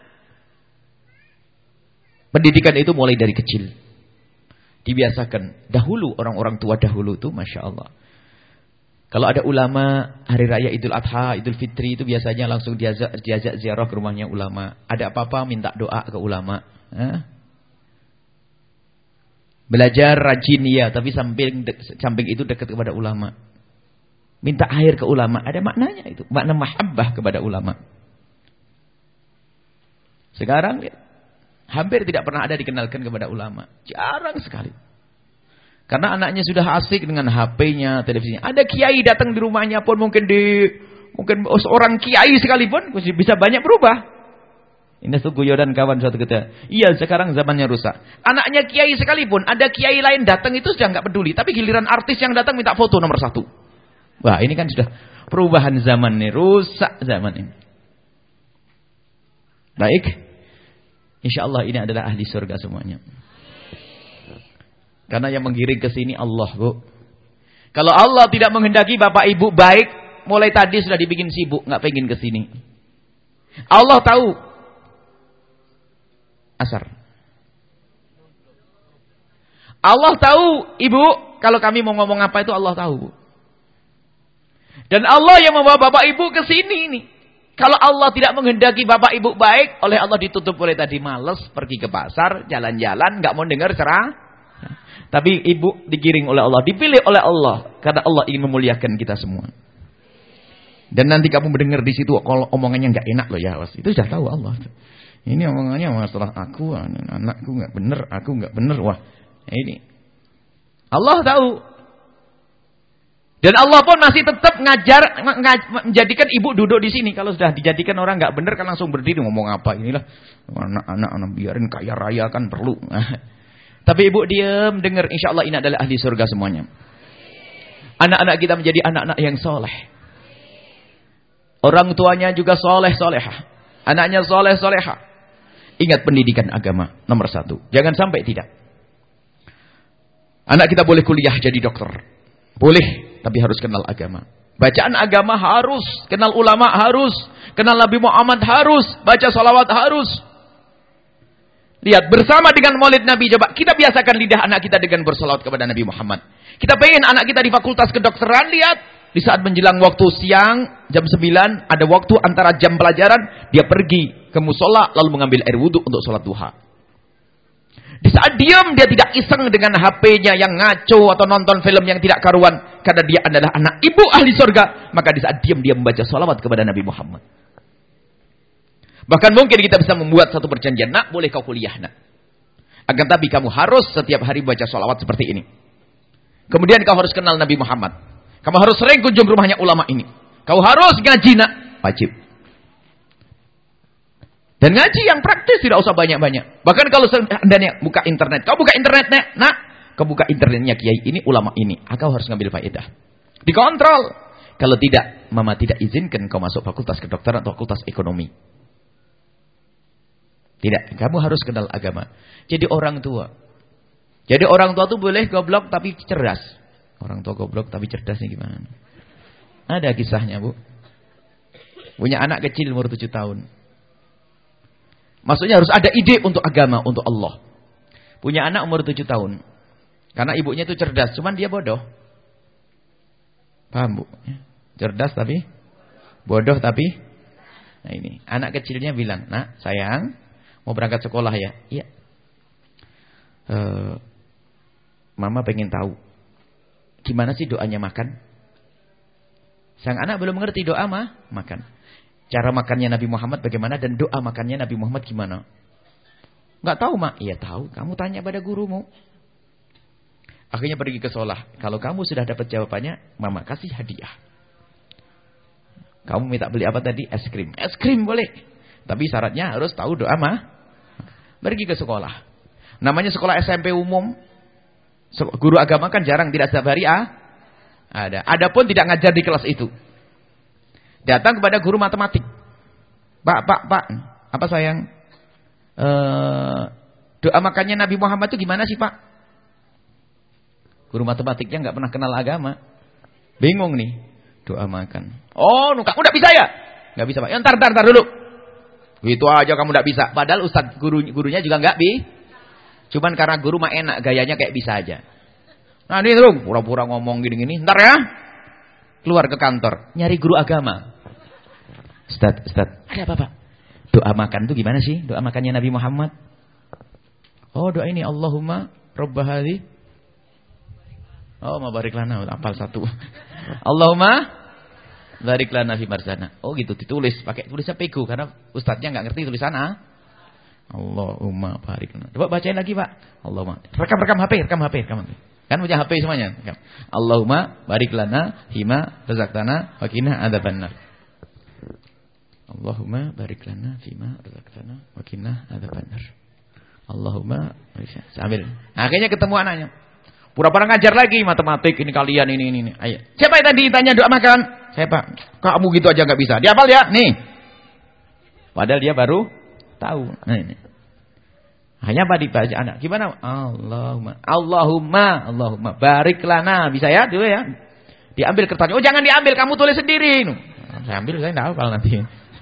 pendidikan itu mulai dari kecil. Dibiasakan. Dahulu, orang-orang tua dahulu itu, Masya Allah. Kalau ada ulama, hari raya Idul Adha, Idul Fitri itu biasanya langsung diajak ziarah ke rumahnya ulama. Ada apa-apa minta doa ke ulama. Belajar rajin ya, tapi samping itu dekat kepada ulama. Minta air ke ulama, ada maknanya itu. Makna mahabbah kepada ulama. Sekarang hampir tidak pernah ada dikenalkan kepada ulama. Jarang sekali. Karena anaknya sudah asik dengan HP-nya, televisinya. Ada kiai datang di rumahnya pun mungkin seorang kiai sekalipun bisa banyak berubah. Ini Suguyo dan kawan suatu ketika. Iya, sekarang zamannya rusak. Anaknya kiai sekalipun, ada kiai lain datang itu sudah nggak peduli. Tapi giliran artis yang datang minta foto nomor 1. Wah, ini kan sudah perubahan zaman nih, rusak zaman ini. Baik. Insyaallah ini adalah ahli surga semuanya. Karena yang menggiring ke sini Allah, Bu. Kalau Allah tidak menghendaki Bapak Ibu baik, mulai tadi sudah dibikin sibuk, nggak pengen ke sini. Allah tahu. Asar. Allah tahu, Ibu, kalau kami mau ngomong apa itu Allah tahu, Bu. Dan Allah yang membawa Bapak Ibu ke sini ini. Kalau Allah tidak menghendaki Bapak Ibu baik, oleh Allah ditutup oleh tadi malas, pergi ke pasar, jalan-jalan, nggak mau dengar ceramah. Tapi ibu digiring oleh Allah, dipilih oleh Allah karena Allah ingin memuliakan kita semua. Dan nanti kamu mendengar di situ kalau omongannya nggak enak loh ya, itu sudah tahu Allah. Ini omongannya masalah aku, anakku nggak bener, aku nggak bener. Wah, ini Allah tahu. Dan Allah pun masih tetap menjadikan ibu duduk di sini. Kalau sudah dijadikan orang nggak bener kan langsung berdiri ngomong apa inilah anak-anak biarin kaya raya kan perlu. Tapi ibu diam, dengar, insya Allah ini adalah ahli surga semuanya. Anak-anak kita menjadi anak-anak yang soleh. Orang tuanya juga soleh-solehah. Anaknya soleh-solehah. Ingat pendidikan agama, nomor 1. Jangan sampai tidak. Anak kita boleh kuliah jadi dokter. Boleh, tapi harus kenal agama. Bacaan agama harus, kenal ulama harus, kenal Nabi Muhammad harus, baca salawat harus. Lihat, bersama dengan maulid Nabi, coba kita biasakan lidah anak kita dengan bersalawat kepada Nabi Muhammad. Kita pengen anak kita di fakultas kedokteran, lihat. Di saat menjelang waktu siang, jam 9, ada waktu antara jam pelajaran, dia pergi ke musola, lalu mengambil air wudhu untuk sholat duha. Di saat diam, dia tidak iseng dengan HP-nya yang ngaco atau nonton film yang tidak karuan. Karena dia adalah anak ibu ahli surga. Maka di saat diam, dia membaca salawat kepada Nabi Muhammad. Bahkan mungkin kita bisa membuat satu perjanjian. Nak, boleh kau kuliah, nak. Akan tapi kamu harus setiap hari baca sholawat seperti ini. Kemudian kau harus kenal Nabi Muhammad. Kamu harus sering kunjung rumahnya ulama ini. Kau harus ngaji, nak. Wajib. Dan ngaji yang praktis, tidak usah banyak-banyak. Bahkan kalau seandainya buka internet. Kau buka internet, nak. Kau buka internetnya kiai ini, ulama ini. Kau harus ngambil faedah. Dikontrol. Kalau tidak, mama tidak izinkan kau masuk fakultas kedokteran atau fakultas ekonomi. Tidak, kamu harus kenal agama. Jadi orang tua. Jadi orang tua itu boleh goblok tapi cerdas. Orang tua goblok tapi cerdasnya gimana? Ada kisahnya, Bu. Punya anak kecil umur 7 tahun. Maksudnya harus ada ide untuk agama, untuk Allah. Punya anak umur 7 tahun. Karena ibunya itu cerdas, cuman dia bodoh. Paham, Bu? Cerdas tapi bodoh tapi. Nah ini, anak kecilnya bilang, "Nak, sayang, mau berangkat sekolah ya?" "Iya." Mama pengen tahu gimana sih doanya makan. Sang anak belum mengerti doa makan. Cara makannya Nabi Muhammad bagaimana dan doa makannya Nabi Muhammad gimana? Enggak tahu, Mak. Iya tahu, kamu tanya pada gurumu. Akhirnya pergi ke sekolah. Kalau kamu sudah dapat jawabannya, Mama kasih hadiah. Kamu minta beli apa tadi? Es krim. Es krim boleh. Tapi syaratnya harus tahu doa Pergi ke sekolah. Namanya sekolah SMP umum. Guru agama kan jarang, tidak setiap hari Ada. Adapun tidak ngajar di kelas itu. Datang kepada guru matematik. Pak. Apa sayang? Doa makannya Nabi Muhammad itu gimana sih, Pak? Guru matematiknya nggak pernah kenal agama. Bingung nih. Doa makan. Oh, kamu nggak bisa ya? Nggak bisa, Pak. Ya, ntar dulu. Itu aja kamu nggak bisa. Padahal ustadz gurunya juga nggak bisa. Cuman karena guru mah enak, gayanya kayak bisa aja. Nah ini dong, pura-pura ngomong gini-gini. Ntar ya, keluar ke kantor. Nyari guru agama. Ustadz, ada apa, Pak? Doa makan itu gimana sih? Doa makannya Nabi Muhammad. Oh, doa ini Allahumma Rabb hadhi. Oh, mabarik lana, hafal satu. Allahumma barik lana fi marzana. Oh gitu, ditulis pakai tulisnya pego karena ustadznya enggak ngerti tulisan Allahumma barik lana. Coba bacain lagi, Pak. Allahumma. Rekam HP. Kan punya HP semuanya. Allahumma barik lana fima razaqtana wa qina adzabannar. Allahumma barik lana fima razaqtana wa qina adzabannar. Allahumma sambil. Akhirnya ketemu anaknya. Pura-pura ngajar lagi matematik ini kalian ini. Ayo. Siapa yang tadi tanya doa makan? Saya, Pak. Kamu gitu aja enggak bisa. Dihafal ya? Nih. Padahal dia baru tahu. Nah ini. Hanya apa dibaca anak? Gimana? Allahumma barik lana. Bisa ya? Dulu ya. Diambil kertasnya. Oh, jangan diambil, kamu tulis sendiri. Saya ambil, saya enggak hafal nanti.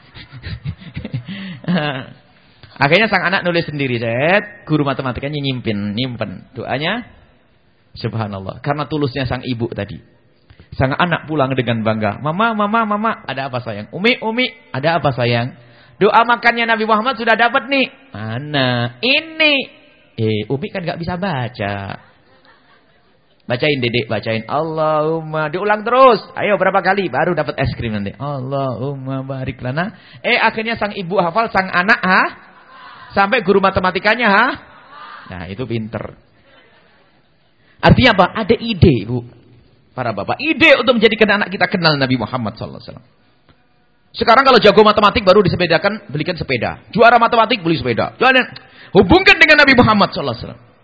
Akhirnya sang anak nulis sendiri, guru matematikanya nyimpen doanya. Subhanallah, karena tulusnya sang ibu tadi. Sang anak pulang dengan bangga. Mama, ada apa sayang? Umi, ada apa sayang? Doa makannya Nabi Muhammad sudah dapat nih. Mana? Ini. Umi kan gak bisa baca. Bacain Dedek, bacain. Allahumma, diulang terus. Ayo berapa kali baru dapat es krim nanti. Allahumma barik lana. Akhirnya sang ibu hafal, sang anak sampai guru matematikanya Nah, itu pinter. Artinya apa? Ada ide, Bu. Para bapak, ide untuk menjadikan anak kita kenal Nabi Muhammad sallallahu alaihi wasallam. Sekarang kalau jago matematik baru disepedakan, belikan sepeda. Juara matematik beli sepeda. Hubungkan dengan Nabi Muhammad sallallahu alaihi wasallam.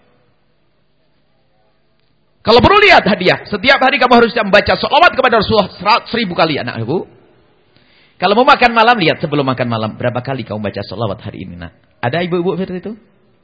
Kalau perlu lihat hadiah, setiap hari kamu harus membaca sholawat kepada Rasulullah 1000 kali, anak Ibu. Kalau mau makan malam, lihat sebelum makan malam berapa kali kamu baca sholawat hari ini, nak. Ada ibu-ibu seperti itu?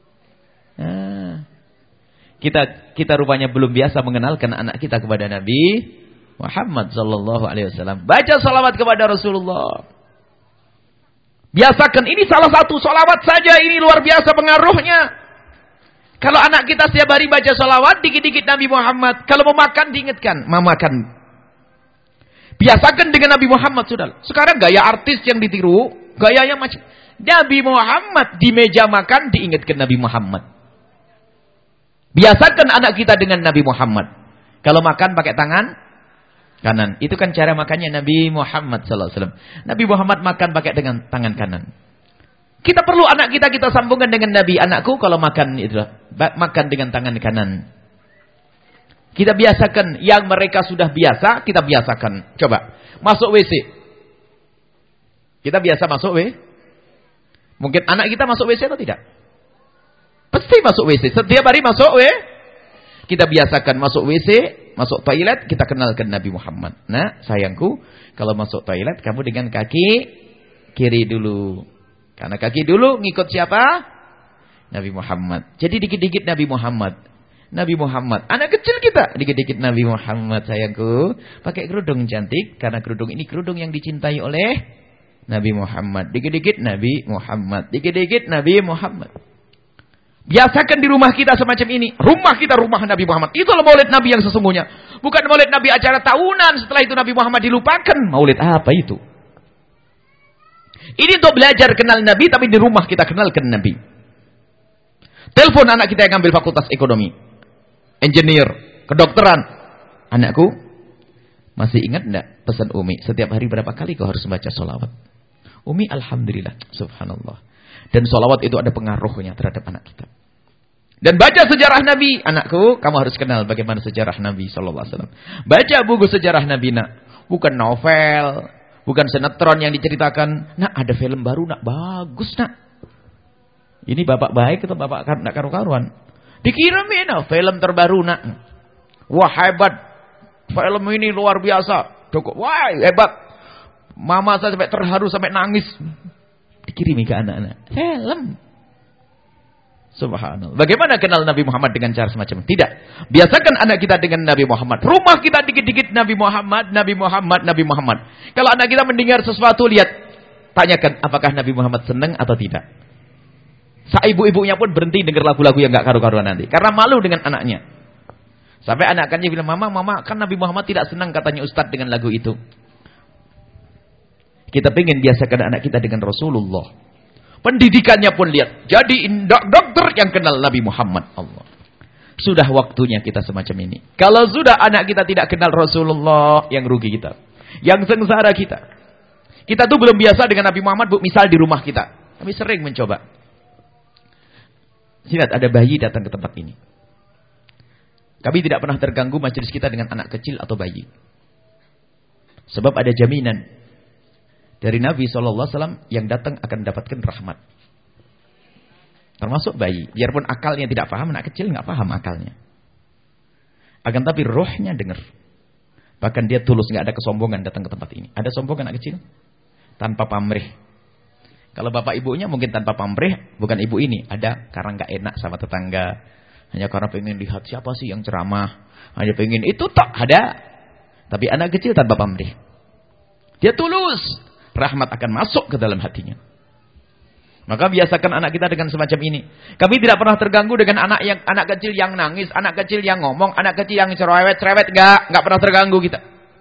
Kita rupanya belum biasa mengenalkan anak kita kepada Nabi Muhammad sallallahu alaihi wasallam. Baca salawat kepada Rasulullah. Biasakan, ini salah satu salawat saja, ini luar biasa pengaruhnya. Kalau anak kita setiap hari baca salawat, dikit-dikit Nabi Muhammad. Kalau mau makan diingatkan, mau makan. Biasakan dengan Nabi Muhammad, sudah. Sekarang gaya artis yang ditiru, gayanya macam Nabi Muhammad di meja makan diingatkan Nabi Muhammad. Biasakan anak kita dengan Nabi Muhammad. Kalau makan pakai tangan kanan. Itu kan cara makannya Nabi Muhammad sallallahu alaihi wasallam. Nabi Muhammad makan pakai dengan tangan kanan. Kita perlu anak kita sambungkan dengan Nabi. Anakku kalau makan itu makan dengan tangan kanan. Kita biasakan yang mereka sudah biasa, kita biasakan. Coba, masuk WC. Kita biasa masuk WC. Mungkin anak kita masuk WC atau tidak? Pasti masuk WC. Setiap hari masuk WC. Kita biasakan masuk WC, masuk toilet, kita kenalkan Nabi Muhammad. Nah, sayangku, kalau masuk toilet, kamu dengan kaki kiri dulu. Karena kaki dulu ngikut siapa? Nabi Muhammad. Jadi dikit-dikit Nabi Muhammad. Nabi Muhammad. Anak kecil kita, dikit-dikit Nabi Muhammad, sayangku. Pakai kerudung cantik, karena kerudung ini kerudung yang dicintai oleh Nabi Muhammad. Dikit-dikit Nabi Muhammad. Dikit-dikit Nabi Muhammad. Biasakan di rumah kita semacam ini. Rumah kita rumah Nabi Muhammad. Itulah maulid Nabi yang sesungguhnya. Bukan maulid Nabi acara tahunan. Setelah itu Nabi Muhammad dilupakan. Maulid apa itu? Ini untuk belajar kenal Nabi. Tapi di rumah kita kenalkan Nabi. Telepon anak kita yang ambil fakultas ekonomi. Engineer. Kedokteran. Anakku. Masih ingat enggak pesan Umi? Setiap hari berapa kali kau harus membaca sholawat? Umi alhamdulillah. Subhanallah. Dan sholawat itu ada pengaruhnya terhadap anak kita. Dan baca sejarah Nabi. Anakku, kamu harus kenal bagaimana sejarah Nabi SAW. Baca buku sejarah Nabi, nak. Bukan novel. Bukan sinetron yang diceritakan. Nak, ada film baru, nak. Bagus, nak. Ini bapak baik atau bapak nak karu-karuan? Dikiramin, nak. Film terbaru, nak. Wah, hebat. Film ini luar biasa. Wah, hebat. Mama saya sampai terharu, sampai nangis. Dikirimi ke anak-anak. Film. Subhanallah. Bagaimana kenal Nabi Muhammad dengan cara semacam itu? Tidak. Biasakan anak kita dengan Nabi Muhammad. Rumah kita dikit-dikit Nabi Muhammad, Nabi Muhammad, Nabi Muhammad. Kalau anak kita mendengar sesuatu, lihat. Tanyakan apakah Nabi Muhammad senang atau tidak. Ibu-ibunya pun berhenti dengar lagu-lagu yang gak karu-karuan nanti. Karena malu dengan anaknya. Sampai anak anaknya bilang, Mama, kan Nabi Muhammad tidak senang katanya Ustadz dengan lagu itu. Kita pengen biasakan anak kita dengan Rasulullah. Pendidikannya pun lihat. Jadi dokter yang kenal Nabi Muhammad. Allah. Sudah waktunya kita semacam ini. Kalau sudah anak kita tidak kenal Rasulullah, yang rugi kita. Yang sengsara kita. Kita tuh belum biasa dengan Nabi Muhammad, Bu, misal di rumah kita. Kami sering mencoba. Lihat, ada bayi datang ke tempat ini. Kami tidak pernah terganggu majelis kita dengan anak kecil atau bayi. Sebab ada jaminan dari Nabi SAW yang datang akan mendapatkan rahmat. Termasuk bayi. Biarpun akalnya tidak paham, anak kecil nggak paham akalnya. Akan tapi rohnya dengar. Bahkan dia tulus, nggak ada kesombongan datang ke tempat ini. Ada sombong anak kecil? Tanpa pamrih. Kalau bapak ibunya mungkin tanpa pamrih, bukan ibu ini. Ada karena nggak enak sama tetangga. Hanya karena pengen lihat siapa sih yang ceramah. Hanya pengen itu tak ada. Tapi anak kecil tanpa pamrih. Dia tulus. Rahmat akan masuk ke dalam hatinya. Maka biasakan anak kita dengan semacam ini. Kami tidak pernah terganggu dengan anak kecil yang nangis, anak kecil yang ngomong, anak kecil yang cerewet, enggak pernah terganggu kita.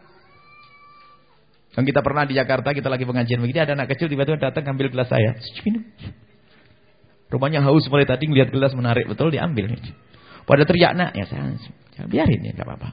Yang kita pernah di Jakarta, kita lagi pengajian begini, ada anak kecil tiba-tiba datang ngambil gelas saya. Minum. Rupanya haus mulai tadi, ngelihat gelas menarik betul, diambil. Pada teriak, nak, ya saya biarin ya, enggak apa-apa.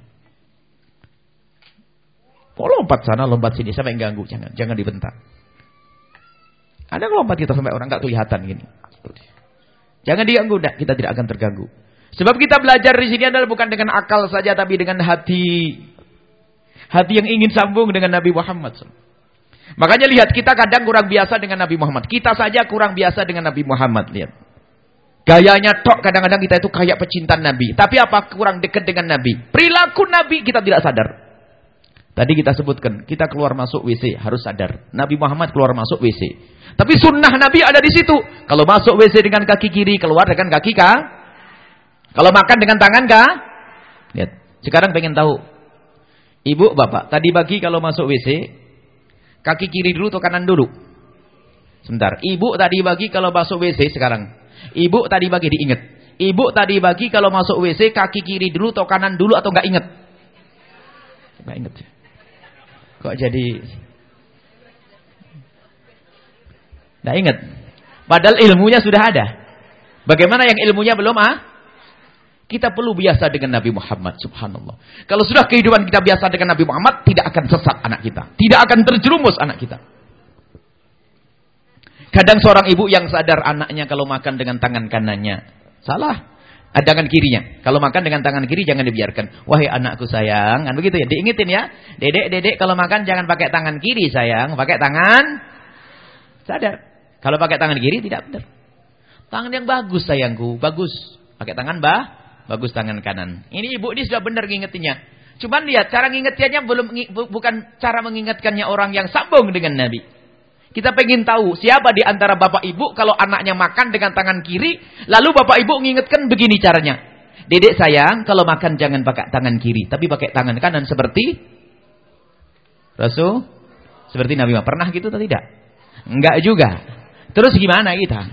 Lompat sana, lompat sini sampai ganggu, jangan dibentak. Ada lompat kita sampai orang enggak kelihatan gini. Jangan diganggu, kita tidak akan terganggu. Sebab kita belajar di sini adalah bukan dengan akal saja, tapi dengan hati. Hati yang ingin sambung dengan Nabi Muhammad. Makanya lihat, kita kadang kurang biasa dengan Nabi Muhammad. Kita saja kurang biasa dengan Nabi Muhammad. Lihat. Gayanya tok, kadang-kadang kita itu kayak pecinta Nabi. Tapi apa kurang dekat dengan Nabi? Perilaku Nabi kita tidak sadar. Tadi kita sebutkan, kita keluar masuk WC harus sadar. Nabi Muhammad keluar masuk WC. Tapi sunnah Nabi ada di situ. Kalau masuk WC dengan kaki kiri, keluar dengan kaki Kalau makan dengan tangan Lihat. Sekarang pengen tahu. Ibu, bapak, tadi pagi kalau masuk WC, kaki kiri dulu atau kanan dulu? Sebentar. Ibu tadi pagi kalau masuk WC sekarang. Ibu tadi pagi diingat. Ibu tadi pagi kalau masuk WC, kaki kiri dulu atau kanan dulu atau enggak ingat? Enggak ingat. Kok jadi enggak ingat? Padahal ilmunya sudah ada. Bagaimana yang ilmunya belum Kita perlu biasa dengan Nabi Muhammad, subhanallah. Kalau sudah kehidupan kita biasa dengan Nabi Muhammad, tidak akan sesat anak kita. Tidak akan terjerumus anak kita. Kadang seorang ibu yang sadar anaknya kalau makan dengan tangan kanannya. Salah. Tangan kirinya. Kalau makan dengan tangan kiri jangan dibiarkan. Wahai anakku sayang. Kan begitu ya. Diingetin ya. Dedek kalau makan jangan pakai tangan kiri sayang. Pakai tangan. Sadar. Kalau pakai tangan kiri tidak benar. Tangan yang bagus sayangku. Bagus. Pakai tangan bagus tangan kanan. Ini ibu ini sudah benar ngingetinnya. Cuman lihat cara ngingetinnya bukan cara mengingatkannya orang yang sambung dengan Nabi. Kita pengen tahu siapa di antara bapak ibu kalau anaknya makan dengan tangan kiri, lalu bapak ibu ngingetkan begini caranya. Dedek sayang, kalau makan jangan pakai tangan kiri, tapi pakai tangan kanan seperti Rasul, seperti Nabi Muhammad. Pernah gitu atau tidak? Enggak juga. Terus gimana kita?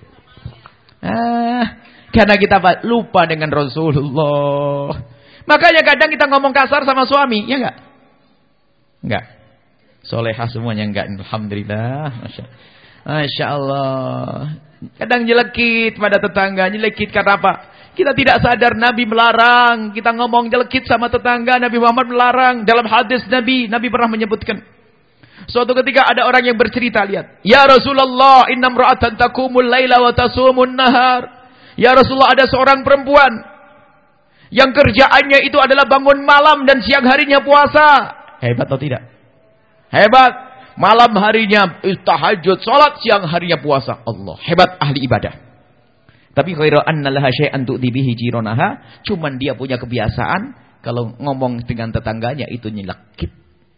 Karena kita lupa dengan Rasulullah. Makanya kadang kita ngomong kasar sama suami, ya enggak? Enggak. Solehah semuanya enggak. Alhamdulillah. Masya Allah. Kadang jelekit pada tetangga. Jelekit karena apa? Kita tidak sadar Nabi melarang. Kita ngomong jelekit sama tetangga. Nabi Muhammad melarang. Dalam hadis Nabi pernah menyebutkan. Suatu ketika ada orang yang bercerita, lihat. Ya Rasulullah, innam ra'atan takumul layla wa tasumun nahar. Ya Rasulullah, ada seorang perempuan yang kerjaannya itu adalah bangun malam dan siang harinya puasa. Hebat atau tidak? Hebat. Malam harinya tahajud, salat, siang harinya puasa. Allah, hebat ahli ibadah. Tapi khairu anna laha syai'an tu'ti bihi jiranaha, cuman dia punya kebiasaan kalau ngomong dengan tetangganya itu nyelekit.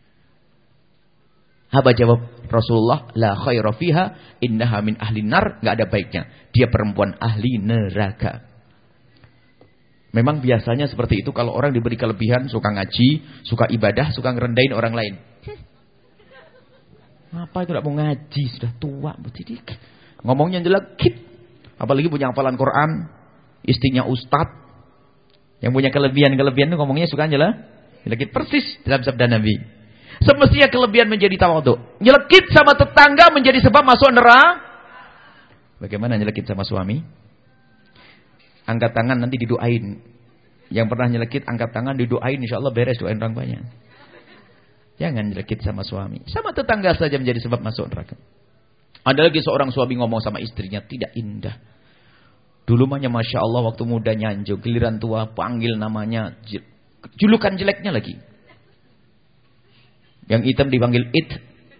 Apa jawab Rasulullah? La khaira fiha innaha min ahli nar. Enggak ada baiknya. Dia perempuan ahli neraka. Memang biasanya seperti itu kalau orang diberi kelebihan, suka ngaji, suka ibadah, suka ngerendahin orang lain. Apa itu tidak mau ngaji, sudah tua. Ngomongnya jelekit. Apalagi punya hafalan Quran, istrinya ustadz. Yang punya kelebihan-kelebihan itu ngomongnya suka jelekit. Persis dalam sabda Nabi. Semestinya kelebihan menjadi tawadhu. Nyelekit sama tetangga menjadi sebab masuk neraka. Bagaimana nyelekit sama suami? Angkat tangan nanti didoain. Yang pernah nyelekit angkat tangan didoain, insyaallah beres, doain orang banyak. Jangan nyelekit sama suami. Sama tetangga saja menjadi sebab masuk neraka. Ada lagi seorang suami ngomong sama istrinya tidak indah. Dulu mahnya Masya Allah waktu muda nyanjuk, giliran tua panggil namanya, julukan jeleknya lagi. Yang hitam dipanggil it.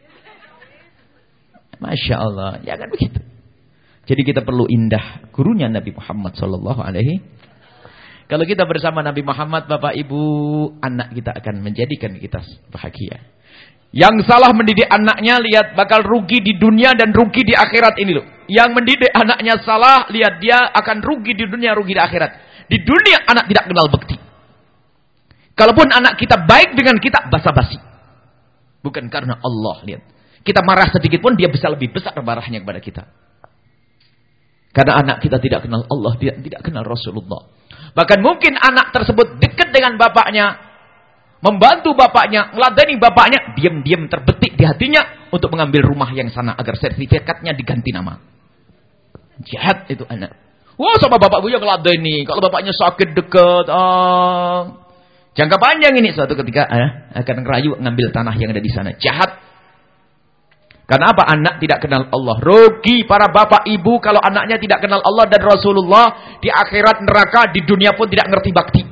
Masya Allah, jangan begitu. Jadi kita perlu indah. Gurunya Nabi Muhammad sallallahu alaihi. Kalau kita bersama Nabi Muhammad, Bapak Ibu, anak kita akan menjadikan kita bahagia. Yang salah mendidik anaknya, lihat bakal rugi di dunia dan rugi di akhirat ini loh. Yang mendidik anaknya salah, lihat dia akan rugi di dunia, rugi di akhirat. Di dunia anak tidak kenal bekti. Kalaupun anak kita baik dengan kita, basa-basi. Bukan karena Allah, lihat. Kita marah sedikit pun dia bisa lebih besar marahnya kepada kita. Karena anak kita tidak kenal Allah, tidak kenal Rasulullah. Bahkan mungkin anak tersebut dekat dengan bapaknya, membantu bapaknya, meladeni bapaknya, diam-diam terbetik di hatinya untuk mengambil rumah yang sana agar sertifikatnya diganti nama. Jahat itu anak. Wah, sama bapak buya meladeni, kalau bapaknya sakit dekat, jangka panjang ini suatu ketika akan ngerayu ngambil tanah yang ada di sana. Jahat. Karena apa? Anak tidak kenal Allah. Rugi para bapak ibu kalau anaknya tidak kenal Allah dan Rasulullah. Di akhirat neraka, di dunia pun tidak ngerti bakti.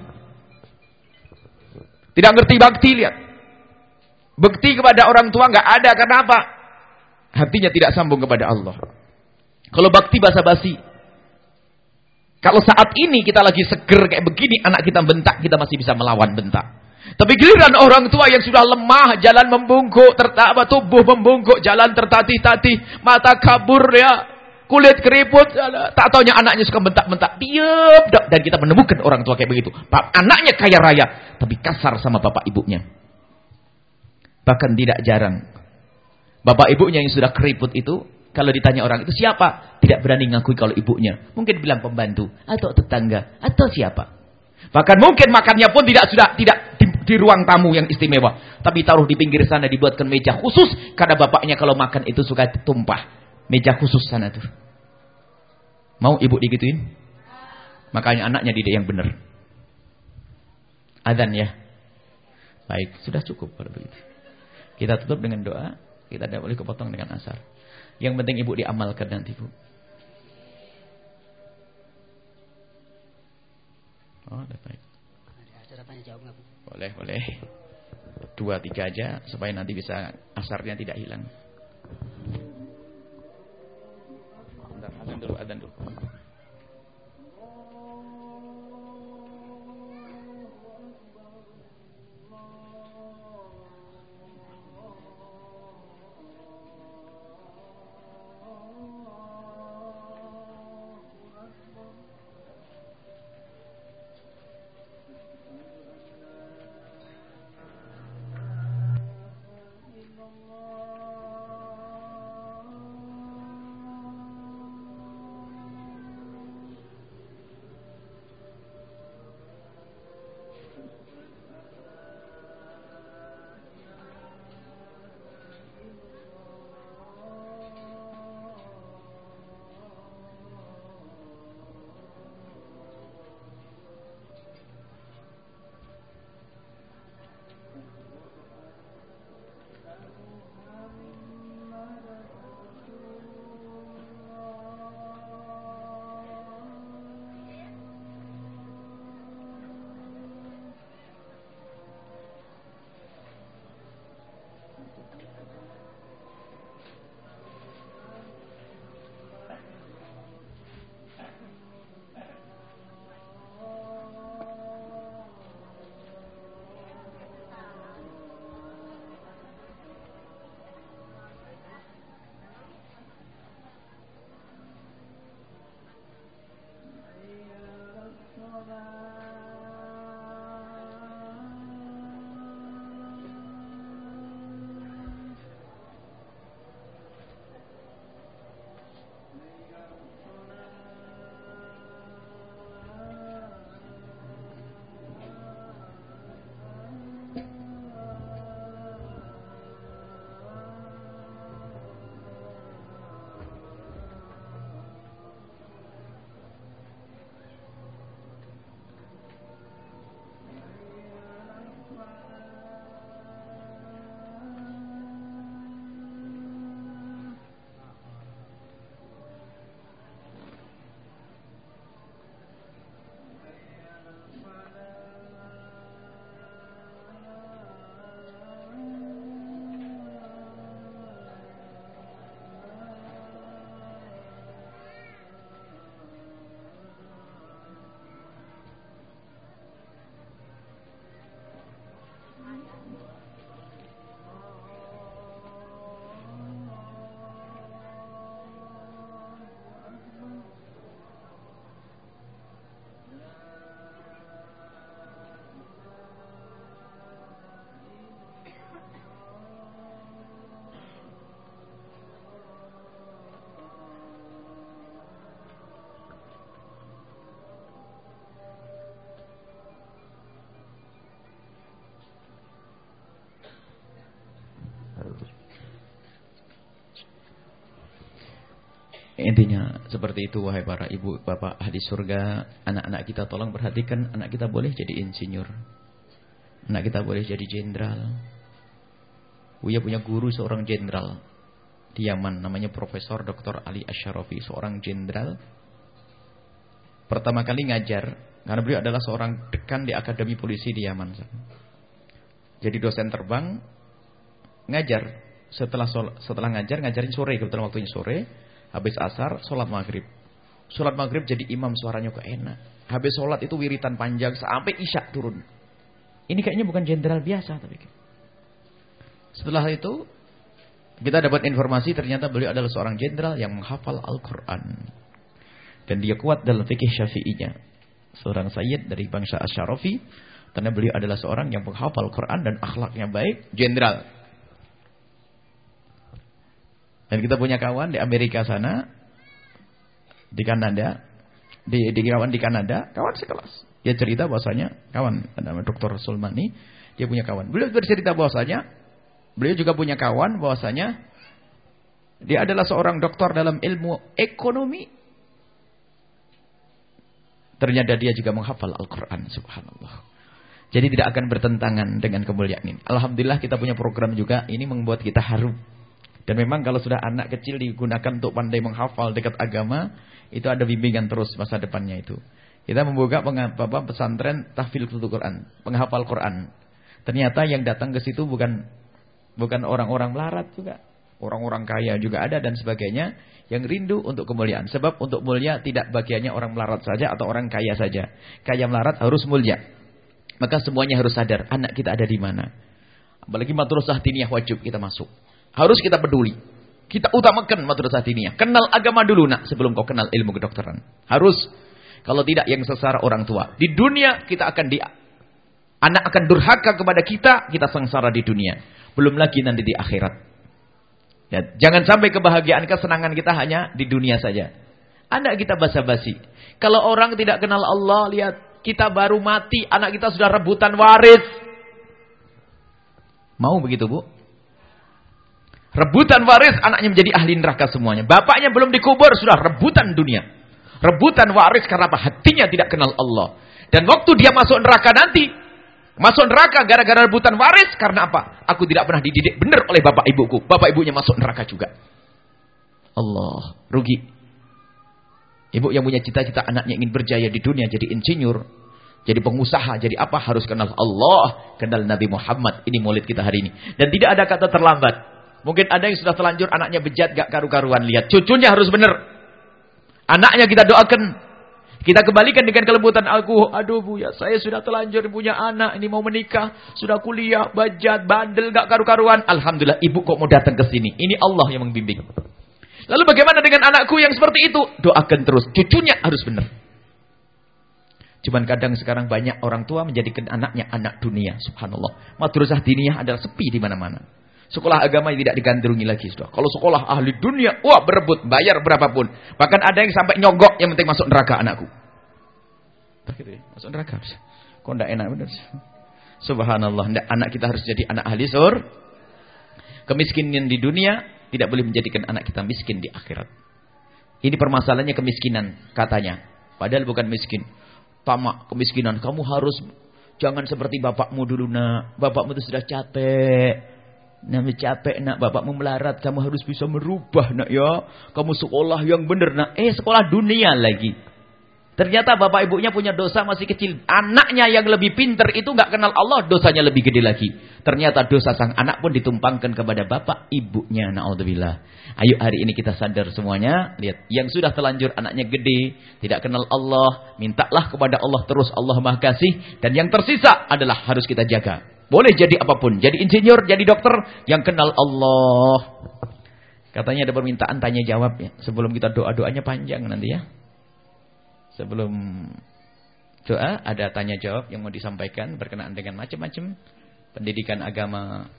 Tidak ngerti bakti, lihat. Bekti kepada orang tua nggak ada. Karena apa? Hatinya tidak sambung kepada Allah. Kalau bakti basa-basi. Kalau saat ini kita lagi seger kayak begini, anak kita bentak, kita masih bisa melawan bentak. Tapi giliran orang tua yang sudah lemah, jalan membungkuk, tubuh membungkuk, jalan tertatih-tatih, mata kabur ya, kulit keriput, tak taunya anaknya suka bentak-bentak, diam, dan kita menemukan orang tua kayak begitu. Anaknya kaya raya, tapi kasar sama bapak ibunya. Bahkan tidak jarang, bapak ibunya yang sudah keriput itu, kalau ditanya orang itu siapa, tidak berani ngakui kalau ibunya. Mungkin bilang pembantu, atau tetangga, atau siapa. Bahkan mungkin makannya pun tidak di ruang tamu yang istimewa, tapi taruh di pinggir sana, dibuatkan meja khusus karena bapaknya kalau makan itu suka tumpah. Meja khusus sana tuh. Mau ibu digituin? Makanya anaknya didik yang benar. Adzan ya. Baik, sudah cukup kalau begitu. Kita tutup dengan doa, kita tidak boleh kepotong dengan asar. Yang penting ibu diamalkan nanti, Bu. Oh, udah baik. Ada tanya jawab nggak, Bu? Boleh. 2-3 aja supaya nanti bisa asarnya tidak hilang. Bentar, adzan dulu. Intinya seperti itu, wahai para ibu, bapak ahli surga. Anak-anak kita tolong perhatikan, anak kita boleh jadi insinyur, anak kita boleh jadi jenderal. Buya punya guru seorang jenderal di Yaman, namanya Profesor Dr. Ali Asyarafi, seorang jenderal. Pertama kali ngajar, karena beliau adalah seorang dekan di Akademi Polisi di Yaman. Jadi dosen terbang, ngajar. Setelah ngajarin sore, kebetulan waktunya sore. Habis asar, sholat maghrib. Sholat maghrib jadi imam, suaranya kok enak. Habis sholat itu wiritan panjang sampai isya turun. Ini kayaknya bukan jenderal biasa. Tapi setelah itu kita dapat informasi ternyata beliau adalah seorang jenderal yang menghafal Al-Quran. Dan dia kuat dalam fikih syafi'inya. Seorang sayyid dari bangsa Asyarafi. Karena beliau adalah seorang yang menghafal Quran dan akhlaknya baik. Jenderal. Dan kita punya kawan di Amerika sana, di Kanada, di kawan di Kanada, kawan sekelas. Dia cerita bahwasanya kawan namanya Dr. Sulmani, dia punya kawan. Beliau bercerita bahwasanya beliau juga punya kawan bahwasanya dia adalah seorang doktor dalam ilmu ekonomi. Ternyata dia juga menghafal Al-Qur'an, subhanallah. Jadi tidak akan bertentangan dengan kemuliaan ini. Alhamdulillah kita punya program juga, ini membuat kita haru. Dan memang kalau sudah anak kecil digunakan untuk pandai menghafal dekat agama, itu ada bimbingan terus masa depannya itu. Kita membuka pesantren tahfidz Quran, penghafal Quran. Ternyata yang datang ke situ bukan orang-orang melarat juga, orang-orang kaya juga ada dan sebagainya yang rindu untuk kemuliaan. Sebab untuk mulia tidak bagiannya orang melarat saja atau orang kaya saja. Kaya melarat harus mulia. Maka semuanya harus sadar anak kita ada di mana. Apalagi madrasah diniyah wajib kita masuk. Harus kita peduli. Kita utamakan madrasah diniyah. Kenal agama dulu nak sebelum kau kenal ilmu kedokteran. Harus. Kalau tidak yang sengsara orang tua. Di dunia kita akan anak akan durhaka kepada kita sengsara di dunia. Belum lagi nanti di akhirat. Ya, jangan sampai kebahagiaan kesenangan kita hanya di dunia saja. Anak kita basa-basi. Kalau orang tidak kenal Allah, lihat kita baru mati, anak kita sudah rebutan waris. Mau begitu, Bu? Rebutan waris, anaknya menjadi ahli neraka semuanya. Bapaknya belum dikubur, sudah rebutan dunia. Rebutan waris karena apa? Hatinya tidak kenal Allah. Dan waktu dia masuk neraka nanti, masuk neraka gara-gara rebutan waris, karena apa? Aku tidak pernah dididik benar oleh bapak ibuku. Bapak ibunya masuk neraka juga. Allah, rugi. Ibu yang punya cita-cita anaknya ingin berjaya di dunia, jadi insinyur, jadi pengusaha, jadi apa? Harus kenal Allah, kenal Nabi Muhammad. Ini maulid kita hari ini. Dan tidak ada kata terlambat. Mungkin ada yang sudah terlanjur anaknya bejat, gak karu-karuan. Lihat, cucunya harus benar. Anaknya kita doakan. Kita kembalikan dengan kelembutan. Aduh Bu ya, saya sudah terlanjur punya anak. Ini mau menikah. Sudah kuliah, bejat, bandel, gak karu-karuan. Alhamdulillah, ibu kok mau datang ke sini. Ini Allah yang membimbing. Lalu bagaimana dengan anakku yang seperti itu? Doakan terus. Cucunya harus benar. Cuman kadang sekarang banyak orang tua menjadikan anaknya anak dunia. Subhanallah. Madrasah diniyah adalah sepi di mana-mana. Sekolah agama tidak digandrungi lagi sudah. Kalau sekolah ahli dunia, wah berebut, bayar berapapun. Bahkan ada yang sampai nyogok, yang penting masuk neraka anakku. Masuk neraka. Kok enggak enak benar. Subhanallah, anak kita harus jadi anak ahli surga. Kemiskinan di dunia tidak boleh menjadikan anak kita miskin di akhirat. Ini permasalahannya kemiskinan katanya. Padahal bukan miskin. Tamak, kemiskinan. Kamu harus jangan seperti bapakmu dulu nak. Bapakmu itu sudah capek. Namanya capek nak, bapakmu melarat, kamu harus bisa merubah nak ya. Kamu sekolah yang benar nak. Sekolah dunia lagi. Ternyata bapak ibunya punya dosa masih kecil. Anaknya yang lebih pintar itu nggak kenal Allah, dosanya lebih gede lagi. Ternyata dosa sang anak pun ditumpangkan kepada bapak ibunya. Na'udzubillah. Ayo hari ini kita sadar semuanya. Lihat, yang sudah terlanjur anaknya gede, tidak kenal Allah, mintalah kepada Allah terus, Allah Maha Kasih. Dan yang tersisa adalah harus kita jaga. Boleh jadi apapun, jadi insinyur, jadi dokter, yang kenal Allah. Katanya ada permintaan tanya jawab ya. Sebelum kita doa-doanya panjang nanti ya. Sebelum doa ada tanya jawab yang mau disampaikan berkenaan dengan macam-macam pendidikan agama.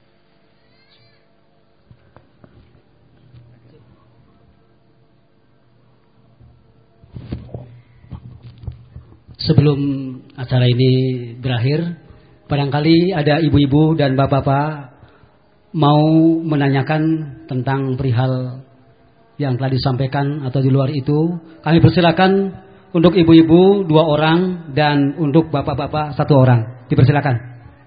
Sebelum acara ini berakhir, barangkali ada ibu-ibu dan bapak-bapak mau menanyakan tentang perihal yang telah disampaikan atau di luar itu, kami persilakan untuk ibu-ibu 2 orang dan untuk bapak-bapak 1 orang. Dipersilakan.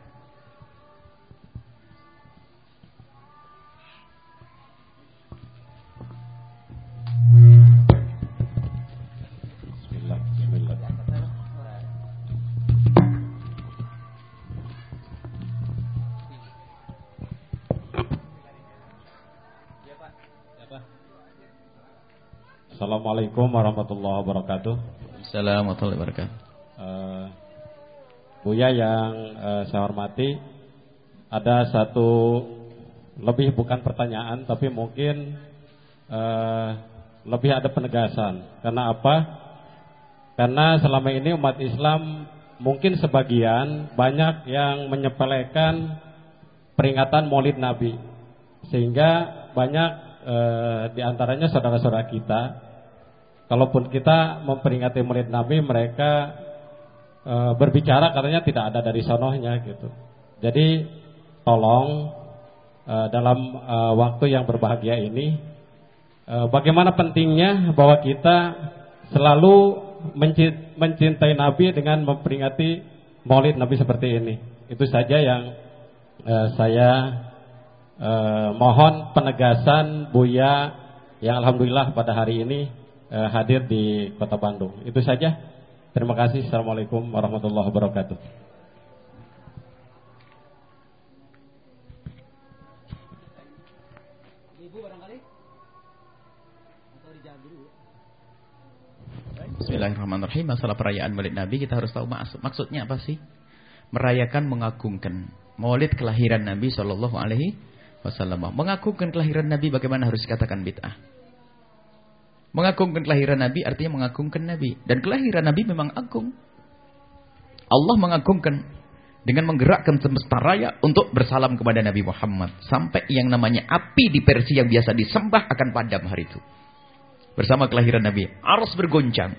Assalamualaikum warahmatullahi wabarakatuh. Assalamualaikum warahmatullahi wabarakatuh. Buya yang saya hormati, ada satu lebih bukan pertanyaan tapi mungkin lebih ada penegasan. Karena apa? Karena selama ini umat Islam mungkin sebagian banyak yang menyepelekan peringatan Maulid Nabi, sehingga banyak di antaranya saudara-saudara kita, kalaupun kita memperingati Maulid Nabi, mereka berbicara katanya tidak ada dari sonohnya gitu. Jadi tolong dalam waktu yang berbahagia ini, bagaimana pentingnya bahwa kita selalu mencintai Nabi dengan memperingati Maulid Nabi seperti ini. Itu saja yang saya mohon penegasan Buya yang alhamdulillah pada hari ini hadir di Kota Bandung. Itu saja. Terima kasih. Assalamualaikum warahmatullahi wabarakatuh. Bismillahirrahmanirrahim. Masalah perayaan Maulid Nabi kita harus tahu maksudnya apa sih? Merayakan, mengagungkan Maulid kelahiran Nabi sallallahu alaihi wasallam. Mengagungkan kelahiran Nabi bagaimana harus dikatakan bid'ah? Mengagungkan kelahiran Nabi artinya mengagungkan Nabi, dan kelahiran Nabi memang agung. Allah mengagungkan dengan menggerakkan semesta raya untuk bersalam kepada Nabi Muhammad, sampai yang namanya api di Persia yang biasa disembah akan padam hari itu. Bersama kelahiran Nabi, arsy bergoncang.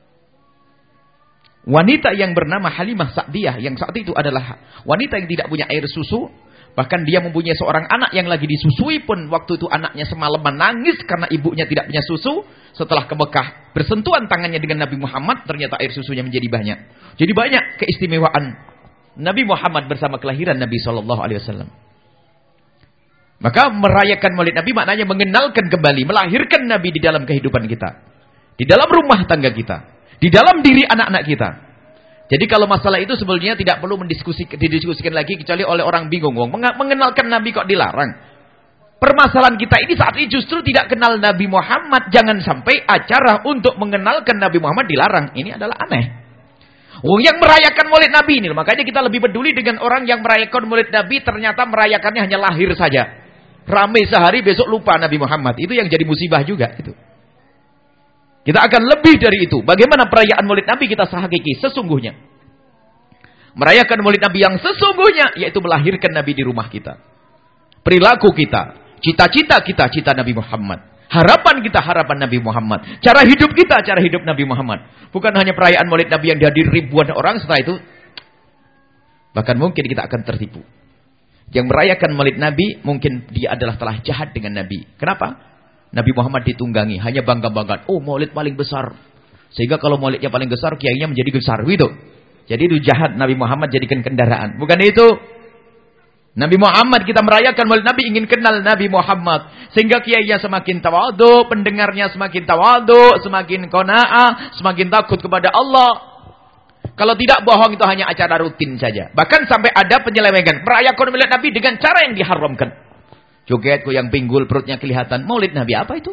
Wanita yang bernama Halimah Sa'diyah, yang saat itu adalah wanita yang tidak punya air susu, bahkan dia mempunyai seorang anak yang lagi disusui pun, waktu itu anaknya semalaman nangis karena ibunya tidak punya susu. Setelah ke Mekah, bersentuhan tangannya dengan Nabi Muhammad, ternyata air susunya menjadi banyak. Jadi banyak keistimewaan Nabi Muhammad bersama kelahiran Nabi SAW. Maka merayakan Maulid Nabi maknanya mengenalkan kembali, melahirkan Nabi di dalam kehidupan kita, di dalam rumah tangga kita, di dalam diri anak-anak kita. Jadi kalau masalah itu sebenarnya tidak perlu didiskusikan lagi, kecuali oleh orang bingung. Mengenalkan Nabi kok dilarang? Permasalahan kita ini saat ini justru tidak kenal Nabi Muhammad. Jangan sampai acara untuk mengenalkan Nabi Muhammad dilarang. Ini adalah aneh. Yang merayakan Maulid Nabi ini, makanya kita lebih peduli dengan orang yang merayakan Maulid Nabi, ternyata merayakannya hanya lahir saja. Ramai sehari, besok lupa Nabi Muhammad. Itu yang jadi musibah juga. Itu. Kita akan lebih dari itu. Bagaimana perayaan Maulid Nabi kita sehakiki sesungguhnya. Merayakan Maulid Nabi yang sesungguhnya, yaitu melahirkan Nabi di rumah kita. Perilaku kita, cita-cita kita, cita Nabi Muhammad. Harapan kita, harapan Nabi Muhammad. Cara hidup kita, cara hidup Nabi Muhammad. Bukan hanya perayaan Maulid Nabi yang dihadiri ribuan orang, setelah itu bahkan mungkin kita akan tertipu. Yang merayakan Maulid Nabi, mungkin dia adalah telah jahat dengan Nabi. Kenapa? Nabi Muhammad ditunggangi, hanya bangga-banggaan. Oh, Maulid paling besar. Sehingga kalau Maulidnya paling besar, kiainya menjadi besar. Gitu. Jadi itu jahat Nabi Muhammad jadikan kendaraan. Bukan itu. Nabi Muhammad, kita merayakan Maulid Nabi, ingin kenal Nabi Muhammad. Sehingga kiainya semakin tawadhu, pendengarnya semakin tawadhu, semakin qanaah, semakin takut kepada Allah. Kalau tidak, bohong itu hanya acara rutin saja. Bahkan sampai ada penyelewengan. Merayakan Maulid Nabi dengan cara yang diharamkan. Joget, goyang pinggul, perutnya kelihatan. Maulid Nabi apa itu?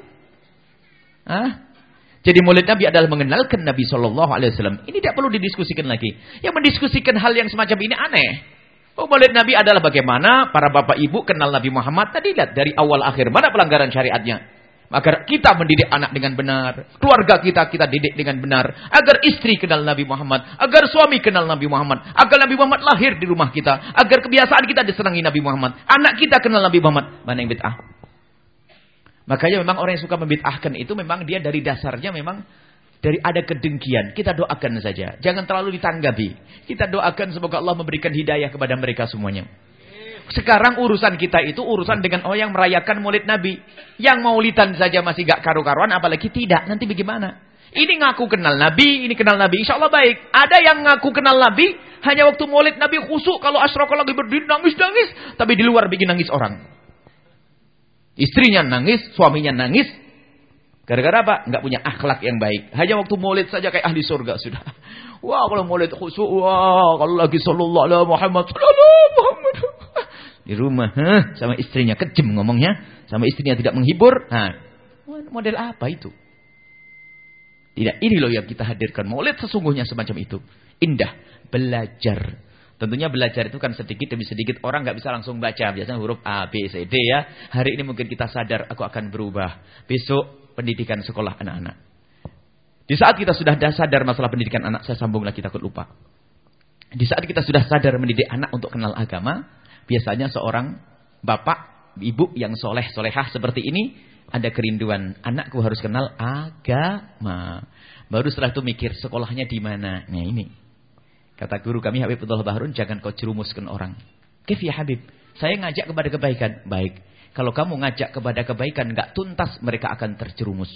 Jadi Maulid Nabi adalah mengenalkan Nabi SAW. Ini tidak perlu didiskusikan lagi. Yang mendiskusikan hal yang semacam ini aneh. Oh, Maulid Nabi adalah bagaimana para bapak ibu kenal Nabi Muhammad. Tadi lihat dari awal akhir. Mana pelanggaran syariatnya? Agar kita mendidik anak dengan benar. Keluarga kita didik dengan benar. Agar istri kenal Nabi Muhammad. Agar suami kenal Nabi Muhammad. Agar Nabi Muhammad lahir di rumah kita. Agar kebiasaan kita disenangi Nabi Muhammad. Anak kita kenal Nabi Muhammad. Mana yang bid'ah? Makanya memang orang yang suka membid'ahkan itu memang dia dari dasarnya memang dari ada kedengkian. Kita doakan saja. Jangan terlalu ditanggapi. Kita doakan semoga Allah memberikan hidayah kepada mereka semuanya. Sekarang urusan kita itu urusan dengan orang yang merayakan maulid Nabi. Yang maulidan saja masih gak karu-karuan, apalagi tidak. Nanti bagaimana? Ini ngaku kenal Nabi, ini kenal Nabi. Insya Allah baik. Ada yang ngaku kenal Nabi, hanya waktu maulid Nabi khusyuk. Kalau Asyraqah lagi berdiri, nangis-nangis. Tapi di luar bikin nangis orang. Istrinya nangis, suaminya nangis. Gara-gara apa? Nggak punya akhlak yang baik. Hanya waktu maulid saja kayak ahli surga sudah. Wah, kalau maulid khusyuk, wah, kalau lagi sallallahu alaihi Muhammad, sallallahu Muhammad. Di rumah, sama istrinya kejem ngomongnya, sama istrinya tidak menghibur. Nah, model apa itu? Tidak, ini loh yang kita hadirkan. Maulid sesungguhnya semacam itu. Indah, belajar. Tentunya belajar itu kan sedikit demi sedikit. Orang nggak bisa langsung baca. Biasanya huruf A, B, C, D ya. Hari ini mungkin kita sadar, aku akan berubah. Besok pendidikan sekolah anak-anak. Di saat kita sudah sadar masalah pendidikan anak, saya sambung lagi takut lupa. Di saat kita sudah sadar mendidik anak untuk kenal agama, biasanya seorang bapak, ibu yang soleh-solehah seperti ini, ada kerinduan, anakku harus kenal agama. Baru setelah itu mikir, sekolahnya di mana? Nah ini. Kata guru kami Habib Abdullah Bahrun, jangan kau jerumuskan orang. Kif ya Habib? Saya ngajak kepada kebaikan. Baik. Kalau kamu ngajak kepada kebaikan, nggak tuntas, mereka akan terjerumus.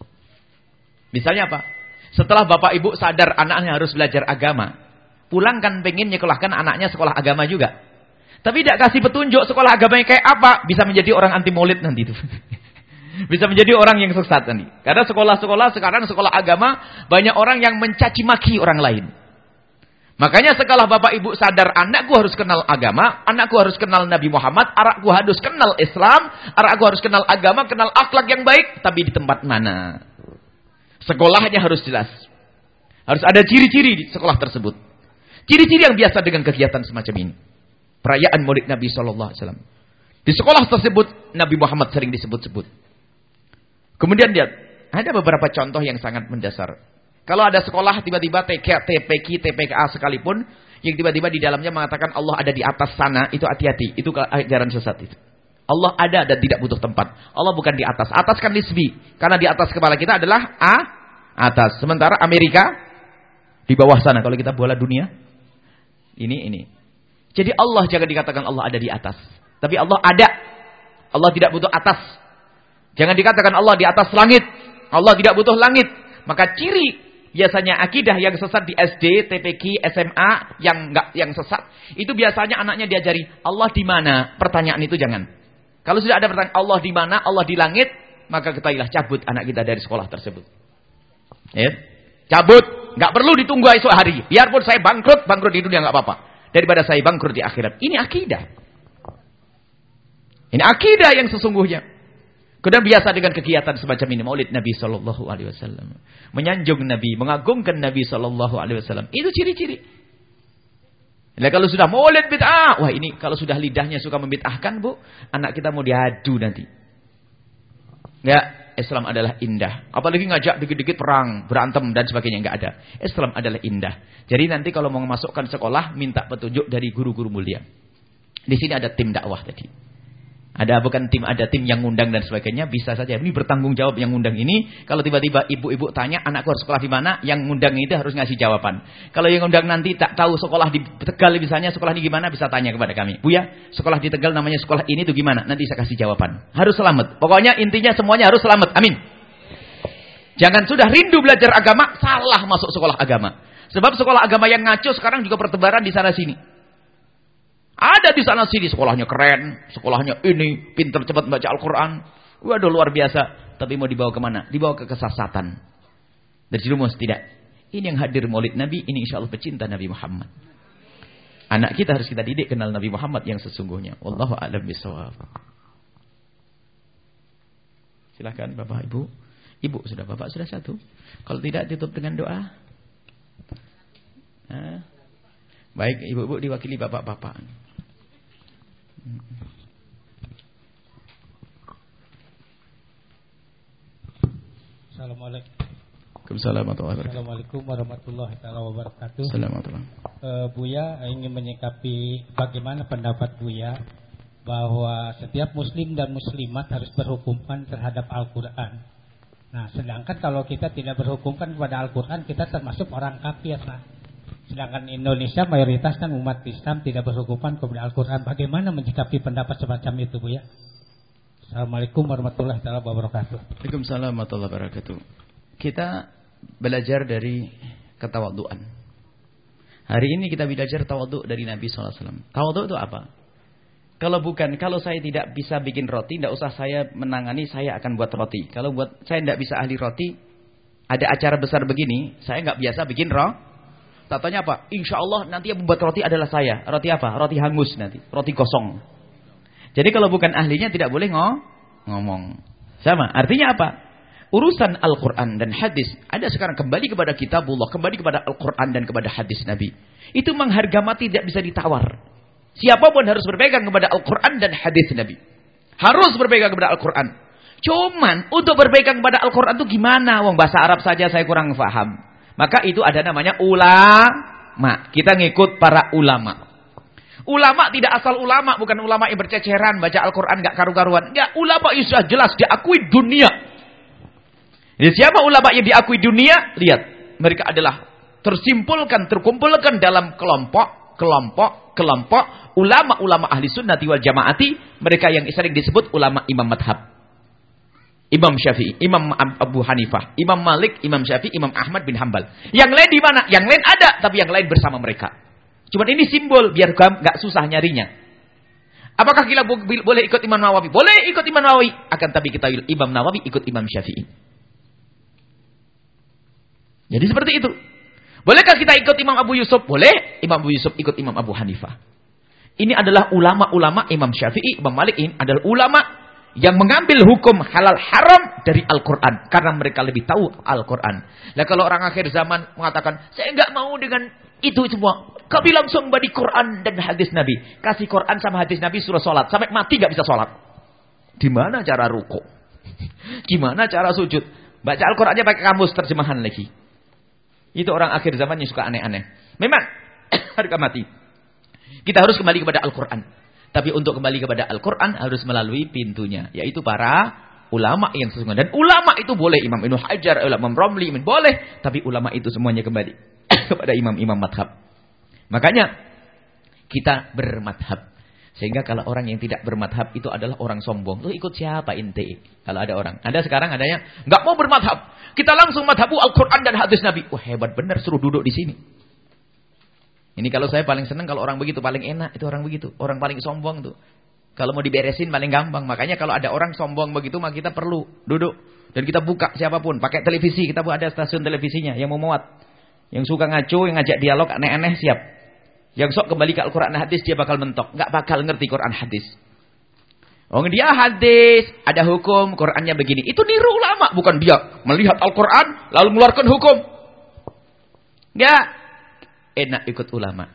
Misalnya apa? Setelah bapak ibu sadar anaknya harus belajar agama, pulang kan pengen nyekolahkan anaknya sekolah agama juga. Tapi tidak kasih petunjuk sekolah agamanya kayak apa, bisa menjadi orang anti maulid nanti itu. Bisa menjadi orang yang sesat nanti. Karena sekolah-sekolah sekarang, sekolah agama, banyak orang yang mencaci maki orang lain. Makanya setelah bapak ibu sadar, anakku harus kenal agama, anakku harus kenal Nabi Muhammad, anakku harus kenal Islam, anakku harus kenal agama, kenal akhlak yang baik. Tapi di tempat mana? Sekolahnya harus jelas. Harus ada ciri-ciri di sekolah tersebut. Ciri-ciri yang biasa dengan kegiatan semacam ini. Perayaan maulid Nabi SAW. Di sekolah tersebut, Nabi Muhammad sering disebut-sebut. Kemudian lihat, ada beberapa contoh yang sangat mendasar. Kalau ada sekolah tiba-tiba TK, TPQ, TPKA sekalipun, yang tiba-tiba di dalamnya mengatakan Allah ada di atas sana, itu hati-hati. Itu ajaran sesat itu. Allah ada dan tidak butuh tempat. Allah bukan di atas. Atas kan nisbi. Karena di atas kepala kita adalah atas. Sementara Amerika di bawah sana. Kalau kita bola dunia, ini. Jadi Allah jangan dikatakan Allah ada di atas. Tapi Allah ada. Allah tidak butuh atas. Jangan dikatakan Allah di atas langit. Allah tidak butuh langit. Maka ciri biasanya akidah yang sesat di SD, TPQ, SMA yang sesat, itu biasanya anaknya diajari Allah di mana? Pertanyaan itu jangan. Kalau sudah ada pertanyaan Allah di mana? Allah di langit, maka ketahuilah cabut anak kita dari sekolah tersebut. Ya? Cabut, enggak perlu ditunggu esok hari. Biarpun saya bangkrut di dunia enggak apa-apa. Daripada saya bangkrut di akhirat. Ini akidah. Ini akidah yang sesungguhnya. Kemudian biasa dengan kegiatan semacam ini, maulid Nabi Sallallahu Alaihi Wasallam, menyanjung Nabi, mengagungkan Nabi Sallallahu Alaihi Wasallam, itu ciri-ciri. Nah, kalau sudah maulid bid'ah, wah ini kalau sudah lidahnya suka membid'ahkan, bu, anak kita mau diadu nanti. Ya, Islam adalah indah. Apalagi ngajak dikit-dikit perang, berantem dan sebagainya, enggak ada. Islam adalah indah. Jadi nanti kalau mau memasukkan sekolah, minta petunjuk dari guru-guru mulia. Di sini ada tim dakwah tadi. Ada bukan tim, ada tim yang ngundang dan sebagainya, bisa saja. Ini bertanggung jawab yang ngundang ini. Kalau tiba-tiba ibu-ibu tanya, anakku harus sekolah di mana? Yang ngundang itu harus ngasih jawaban. Kalau yang ngundang nanti tak tahu sekolah di Tegal misalnya, sekolah ini gimana, bisa tanya kepada kami. Buya, sekolah di Tegal namanya sekolah ini tuh gimana? Nanti saya kasih jawaban. Harus selamat. Pokoknya intinya semuanya harus selamat. Amin. Jangan sudah rindu belajar agama, salah masuk sekolah agama. Sebab sekolah agama yang ngaco sekarang juga pertebaran di sana sini. Ada di sana sini sekolahnya keren, sekolahnya ini pintar cepat baca Al-Quran, waduh luar biasa. Tapi mau dibawa kemana? Dibawa ke kesesatan. Terjerumus tidak. Ini yang hadir maulid Nabi, ini insya Allah pecinta Nabi Muhammad. Anak kita harus kita didik kenal Nabi Muhammad yang sesungguhnya. Wallahu a'lam bishawab. Silakan Bapak Ibu. Ibu sudah, Bapak sudah satu. Kalau tidak tutup dengan doa. Baik, ibu-ibu diwakili bapak-bapak. Assalamualaikum warahmatullahi wabarakatuh. Buya ingin menyikapi bagaimana pendapat Buya bahwa setiap muslim dan muslimat harus berhukuman terhadap Al-Quran. Nah, sedangkan kalau kita tidak berhukuman kepada Al-Quran, kita termasuk orang kafir. Nah, Sedangkan Indonesia mayoritas kan umat Islam tidak berhukuman kepada Al-Quran. Bagaimana menyikapi pendapat semacam itu, Bu ya? Assalamualaikum warahmatullahi wabarakatuh. Waalaikumsalam warahmatullahi wabarakatuh. Kita belajar dari ketawaduan. Hari ini kita belajar tawadhu dari Nabi SAW. Tawadhu itu apa? Kalau saya tidak bisa bikin roti, tidak usah saya menangani, saya akan buat roti. Kalau saya tidak bisa ahli roti, ada acara besar begini, saya nggak biasa bikin roti. Tatanya apa? Insya Allah nanti yang membuat roti adalah saya. Roti apa? Roti hangus nanti, roti kosong. Jadi kalau bukan ahlinya tidak boleh ngomong. Sama. Artinya apa? Urusan Al-Quran dan hadis. Ada sekarang kembali kepada kitabullah. Kembali kepada Al-Quran dan kepada hadis Nabi. Itu mengharga mati tidak bisa ditawar. Siapapun harus berpegang kepada Al-Quran dan hadis Nabi. Harus berpegang kepada Al-Quran. Cuman untuk berpegang kepada Al-Quran itu gimana? Wong bahasa Arab saja saya kurang paham. Maka itu ada namanya ulama. Kita ngikut para ulama. Ulama tidak asal ulama. Bukan ulama yang berceceran. Baca Al-Quran gak karu-karuan. Ya, ulama itu sudah jelas diakui dunia. Jadi siapa ulama yang diakui dunia? Lihat, mereka adalah terkumpulkan dalam kelompok ulama-ulama ahli sunnati wal jamaati. Mereka yang sering disebut ulama imam madhab. Imam Syafi'i, Imam Abu Hanifah, Imam Malik, Imam Syafi'i, Imam Ahmad bin Hanbal. Yang lain di mana? Yang lain ada, tapi yang lain bersama mereka. Cuma ini simbol biar gak susah nyarinya. Apakah kita boleh ikut Imam Nawawi? Boleh ikut Imam Nawawi. Akan tapi kita Imam Nawawi ikut Imam Syafi'i. Jadi seperti itu. Bolehkah kita ikut Imam Abu Yusuf? Boleh. Imam Abu Yusuf ikut Imam Abu Hanifah. Ini adalah ulama-ulama Imam Syafi'i, Imam Malik. Ini adalah ulama yang mengambil hukum halal haram dari Al-Quran. Karena mereka lebih tahu Al-Quran. Nah kalau orang akhir zaman mengatakan, saya enggak mau dengan itu semua. Kami langsung badi Quran dan hadis Nabi. Kasih Quran sama hadis Nabi suruh sholat. Sampai mati enggak bisa sholat. Gimana cara ruku? Gimana cara sujud? Baca Al-Qurannya pakai kamus terjemahan lagi. Itu orang akhir zaman yang suka aneh-aneh. Memang harga mati. Kita harus kembali kepada Al-Quran. Tapi untuk kembali kepada Al-Quran harus melalui pintunya. Yaitu para ulama yang sesungguhnya. Dan ulama itu boleh. Imam Ibnu Hajar, Imam Romli, boleh. Tapi ulama itu semuanya kembali kepada imam-imam madhab. Makanya kita bermadhab. Sehingga kalau orang yang tidak bermadhab itu adalah orang sombong. Lu ikut siapa inti? Kalau ada orang. Ada sekarang adanya nggak mau bermadhab. Kita langsung madhabu Al-Quran dan hadis Nabi. Wah hebat benar, suruh duduk di sini. Ini kalau saya paling senang kalau orang begitu. Paling enak itu orang begitu. Orang paling sombong tuh. Kalau mau diberesin paling gampang. Makanya kalau ada orang sombong begitu maka kita perlu duduk. Dan kita buka siapapun. Pakai televisi. Kita ada stasiun televisinya yang mau muat. Yang suka ngaco, yang ngajak dialog aneh-aneh siap. Yang sok kembali ke Al-Quran dan hadis dia bakal mentok. Nggak bakal ngerti Quran hadis. Oh dia hadis. Ada hukum. Qurannya begini. Itu niru ulama. Bukan dia melihat Al-Quran. Lalu mengeluarkan hukum. Nggak. Enak ikut ulama.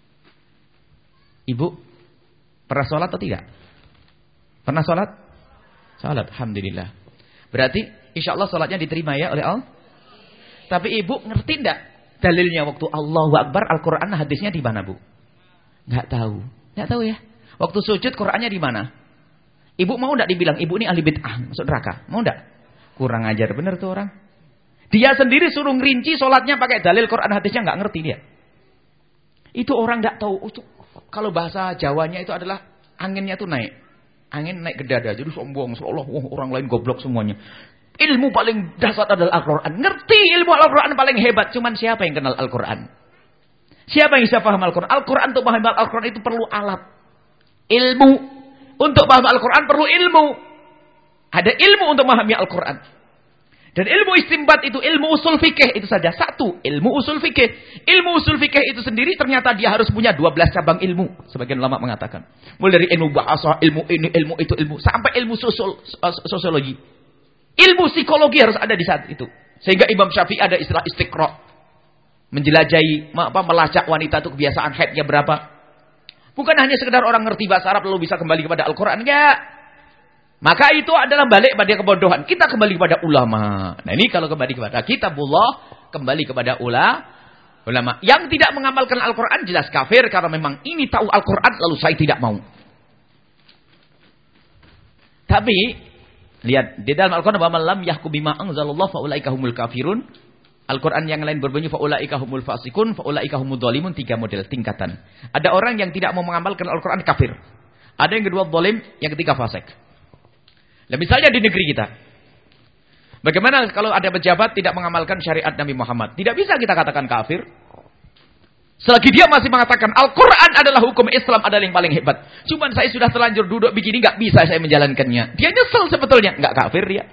Ibu. Pernah sholat atau tidak? Pernah sholat? Sholat. Alhamdulillah. Berarti insya Allah sholatnya diterima ya oleh Allah. Tapi ibu ngerti enggak? Dalilnya waktu Allahu Akbar Al-Quran hadisnya di mana, Bu? Enggak tahu. Enggak tahu ya. Waktu sujud Qurannya di mana? Ibu mau enggak dibilang ibu ini ahli bid'ah, masuk neraka? Mau enggak? Kurang ajar bener tuh orang. Dia sendiri suruh ngerinci sholatnya pakai dalil Quran hadisnya enggak ngerti dia. Itu orang enggak tahu. Kalau bahasa Jawanya itu adalah anginnya tuh naik. Angin naik ke dada. Jadi sombong seolah orang lain goblok semuanya. Ilmu paling dasar adalah Al-Quran. Ngerti ilmu Al-Quran paling hebat. Cuman siapa yang kenal Al-Quran? Siapa yang bisa paham Al-Quran? Al-Quran untuk paham Al-Quran itu perlu alat. Ilmu. Untuk paham Al-Quran perlu ilmu. Ada ilmu untuk memahami Al-Quran. Dan ilmu istinbat itu ilmu usul fikih itu saja. Satu, ilmu usul fikih. Ilmu usul fikih itu sendiri ternyata dia harus punya 12 cabang ilmu. Sebagian ulama mengatakan. Mulai dari ilmu bahasa, ilmu ini, ilmu itu, ilmu. Sampai ilmu sosiologi. Ilmu psikologi harus ada di saat itu. Sehingga Imam Syafi'i ada istilah istiqra. Menjelajahi, melacak wanita itu kebiasaan haidnya berapa. Bukan hanya sekedar orang ngerti bahasa Arab lalu bisa kembali kepada Al-Quran. Enggak. Maka itu adalah balik pada kebodohan. Kita kembali kepada ulama. Nah ini kalau kembali kepada kitabullah, kembali kepada ulama. Yang tidak mengamalkan Al-Quran jelas kafir. Karena memang ini tahu Al-Quran lalu saya tidak mau. Tapi lihat di dalam Al-Quran bahwa lam yahkum bima anzalallahu fa ulaika humul kafirun. Al-Quran yang lain berbunyi faulaika humul fasikun, faulaika humud dzalimun, 3 model tingkatan. Ada orang yang tidak mau mengamalkan Al-Quran kafir. Ada yang kedua zalim, yang ketiga fasik. Nah, misalnya di negeri kita. Bagaimana kalau ada pejabat tidak mengamalkan syariat Nabi Muhammad? Tidak bisa kita katakan kafir. Selagi dia masih mengatakan Al-Quran adalah hukum Islam adalah yang paling hebat. Cuman saya sudah terlanjur duduk begini, nggak bisa saya menjalankannya. Dia nyesel sebetulnya, nggak kafir dia.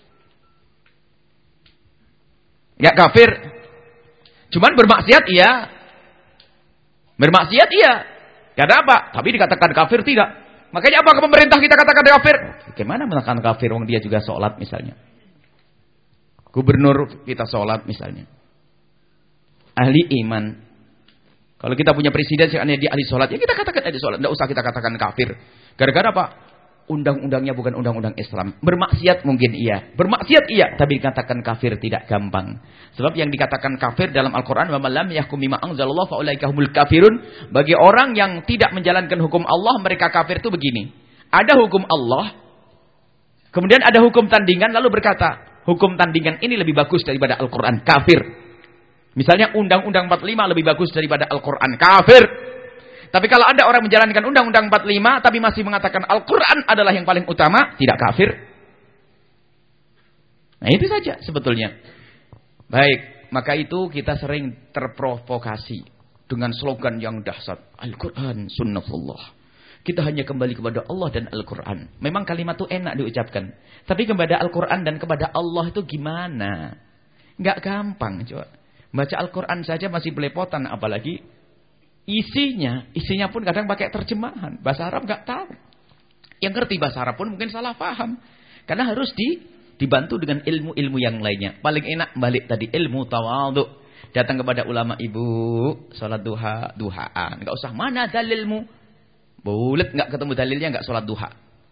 Nggak kafir. Cuman bermaksiat iya. Bermaksiat iya. Karena apa? Tapi dikatakan kafir tidak. Makanya apa pemerintah kita katakan kafir? Bagaimana mengatakan kafir wong dia juga sholat misalnya. Gubernur kita sholat misalnya. Ahli iman. Kalau kita punya presiden seandainya dia ahli sholat, ya kita katakan ahli sholat. Tidak usah kita katakan kafir. Gara-gara apa? Undang-undangnya bukan undang-undang Islam. Bermaksiat mungkin iya. Bermaksiat iya. Tapi dikatakan kafir tidak gampang. Sebab yang dikatakan kafir dalam Al-Quran. وَمَنْ لَمْ يَحْكُمْ بِمَا أَنْزَلَ اللَّهُ فَأُولَئِكَ هُمُ الْكَافِرُونَ. Bagi orang yang tidak menjalankan hukum Allah, mereka kafir itu begini. Ada hukum Allah. Kemudian ada hukum tandingan. Lalu berkata, hukum tandingan ini lebih bagus daripada Al-Quran. Kafir. Misalnya Undang-Undang 45 lebih bagus daripada Al-Quran. Kafir. Tapi kalau ada orang menjalankan Undang-Undang 45 tapi masih mengatakan Al-Quran adalah yang paling utama, tidak kafir. Nah itu saja sebetulnya. Baik, maka itu kita sering terprovokasi dengan slogan yang dahsyat. Al-Quran sunnatullah. Kita hanya kembali kepada Allah dan Al-Quran. Memang kalimat itu enak diucapkan. Tapi kepada Al-Quran dan kepada Allah itu gimana? Nggak gampang coba. Baca Al-Quran saja masih belepotan, apalagi isinya pun kadang pakai terjemahan. Bahasa Arab nggak tahu. Yang ngerti bahasa Arab pun mungkin salah paham. Karena harus dibantu dengan ilmu-ilmu yang lainnya. Paling enak balik tadi ilmu tawadhu. Datang kepada ulama, ibu, sholat duhaan. Nggak usah mana dalilmu. Bulet nggak ketemu dalilnya nggak sholat duha.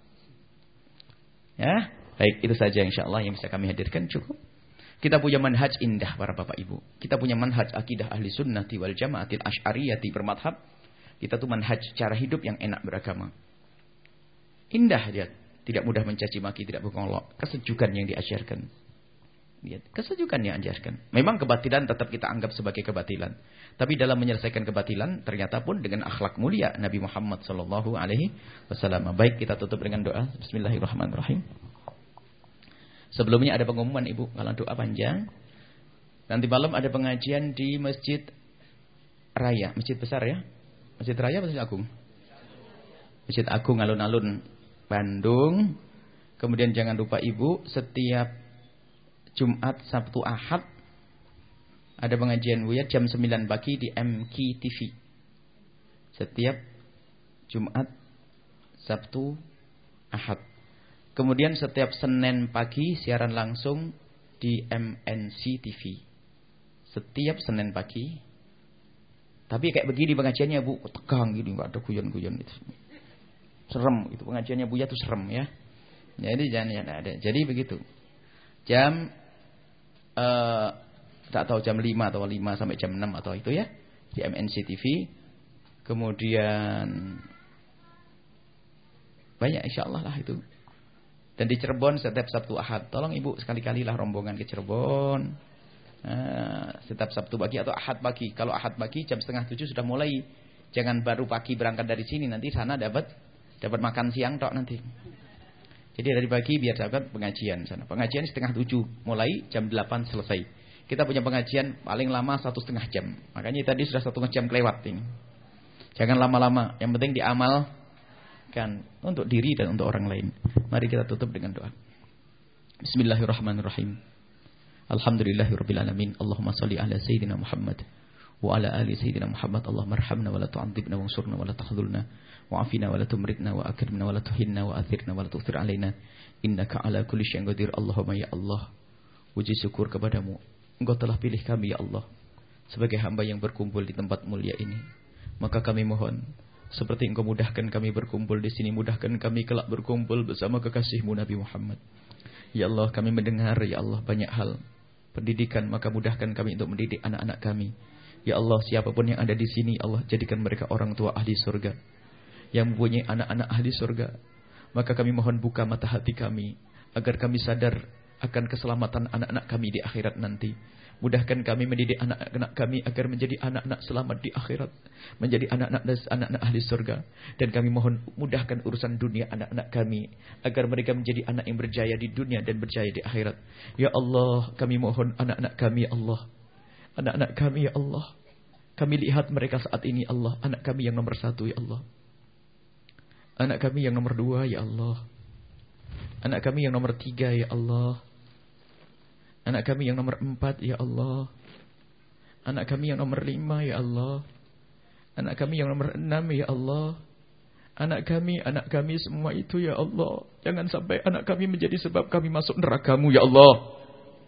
Ya, baik itu saja insyaallah yang bisa kami hadirkan cukup. Kita punya manhaj indah para bapak ibu. Kita punya manhaj akidah ahli sunnati wal jamaatil asy'ariyati bermadhab. Kita tuh manhaj cara hidup yang enak beragama. Indah dia. Tidak mudah mencaci maki, tidak berkolok. Kesejukan yang diajarkan. Kesejukan yang diajarkan. Memang kebatilan tetap kita anggap sebagai kebatilan. Tapi dalam menyelesaikan kebatilan ternyata pun dengan akhlak mulia Nabi Muhammad SAW. Baik kita tutup dengan doa. Bismillahirrahmanirrahim. Sebelumnya ada pengumuman ibu, kalau doa panjang. Nanti malam ada pengajian di Masjid Raya, masjid besar ya. Masjid Raya atau Masjid Agung? Masjid Agung alun-alun Bandung. Kemudian jangan lupa ibu, setiap Jumat, Sabtu, Ahad ada pengajian Buya jam 9 pagi di MQ TV. Setiap Jumat, Sabtu, Ahad. Kemudian setiap Senin pagi siaran langsung di MNC TV. Setiap Senin pagi. Tapi kayak begini pengajiannya bu, tegang gini, nggak ada guyon-guyon itu. Serem itu pengajiannya Buya tuh serem ya. Jadi jangan ada. Jadi begitu. Jam tak tahu jam 5 atau 5 sampai jam 6 atau itu ya di MNC TV. Kemudian banyak insyaallah lah itu. Dan di Cirebon setiap Sabtu Ahad. Tolong ibu sekali-kali lah rombongan ke Cirebon. Setiap Sabtu pagi atau Ahad pagi. Kalau Ahad pagi jam 6:30 sudah mulai. Jangan baru pagi berangkat dari sini. Nanti sana dapat makan siang tok nanti. Jadi dari pagi biar dapat pengajian sana. Pengajian 6:30 mulai, jam 8 selesai. Kita punya pengajian paling lama 1,5 jam. Makanya tadi sudah 1,5 jam kelewat ini. Jangan lama-lama. Yang penting diamal. Kan untuk diri dan untuk orang lain. Mari kita tutup dengan doa. Bismillahirrahmanirrahim. Alhamdulillahirabbil alamin. Allahumma shalli ala sayyidina Muhammad wa ala ali sayyidina Muhammad. Allahumma arhamna wa la tu'adzibna wansurna wa la tahdhulna wa'afina wa la tumritna wa akrimna wa la tuhinna wa athirna wa la tu'thir alaina innaka ala kulli syai'in qadir. Allahumma ya Allah, puji syukur kepadamu. Engkau telah pilih kami ya Allah sebagai hamba yang berkumpul di tempat mulia ini. Maka kami mohon seperti engkau mudahkan kami berkumpul di sini, mudahkan kami kelak berkumpul bersama kekasihmu Nabi Muhammad. Ya Allah, kami mendengar ya Allah banyak hal pendidikan, maka mudahkan kami untuk mendidik anak-anak kami. Ya Allah, siapapun yang ada di sini, Allah jadikan mereka orang tua ahli surga yang mempunyai anak-anak ahli surga. Maka kami mohon buka mata hati kami agar kami sadar akan keselamatan anak-anak kami di akhirat nanti. Mudahkan kami mendidik anak-anak kami agar menjadi anak-anak selamat di akhirat, menjadi anak-anak ahli surga. Dan kami mohon mudahkan urusan dunia anak-anak kami agar mereka menjadi anak yang berjaya di dunia dan berjaya di akhirat. Ya Allah, kami mohon anak-anak kami, ya Allah. Anak-anak kami, ya Allah. Kami lihat mereka saat ini, Allah. Anak kami yang nomor 1, ya Allah. Anak kami yang nomor 2, ya Allah. Anak kami yang nomor 3, ya Allah. Anak kami yang nomor 4, ya Allah. Anak kami yang nomor 5, ya Allah. Anak kami yang nomor 6, ya Allah. Anak kami semua itu, ya Allah. Jangan sampai anak kami menjadi sebab kami masuk neraka-Mu, ya Allah.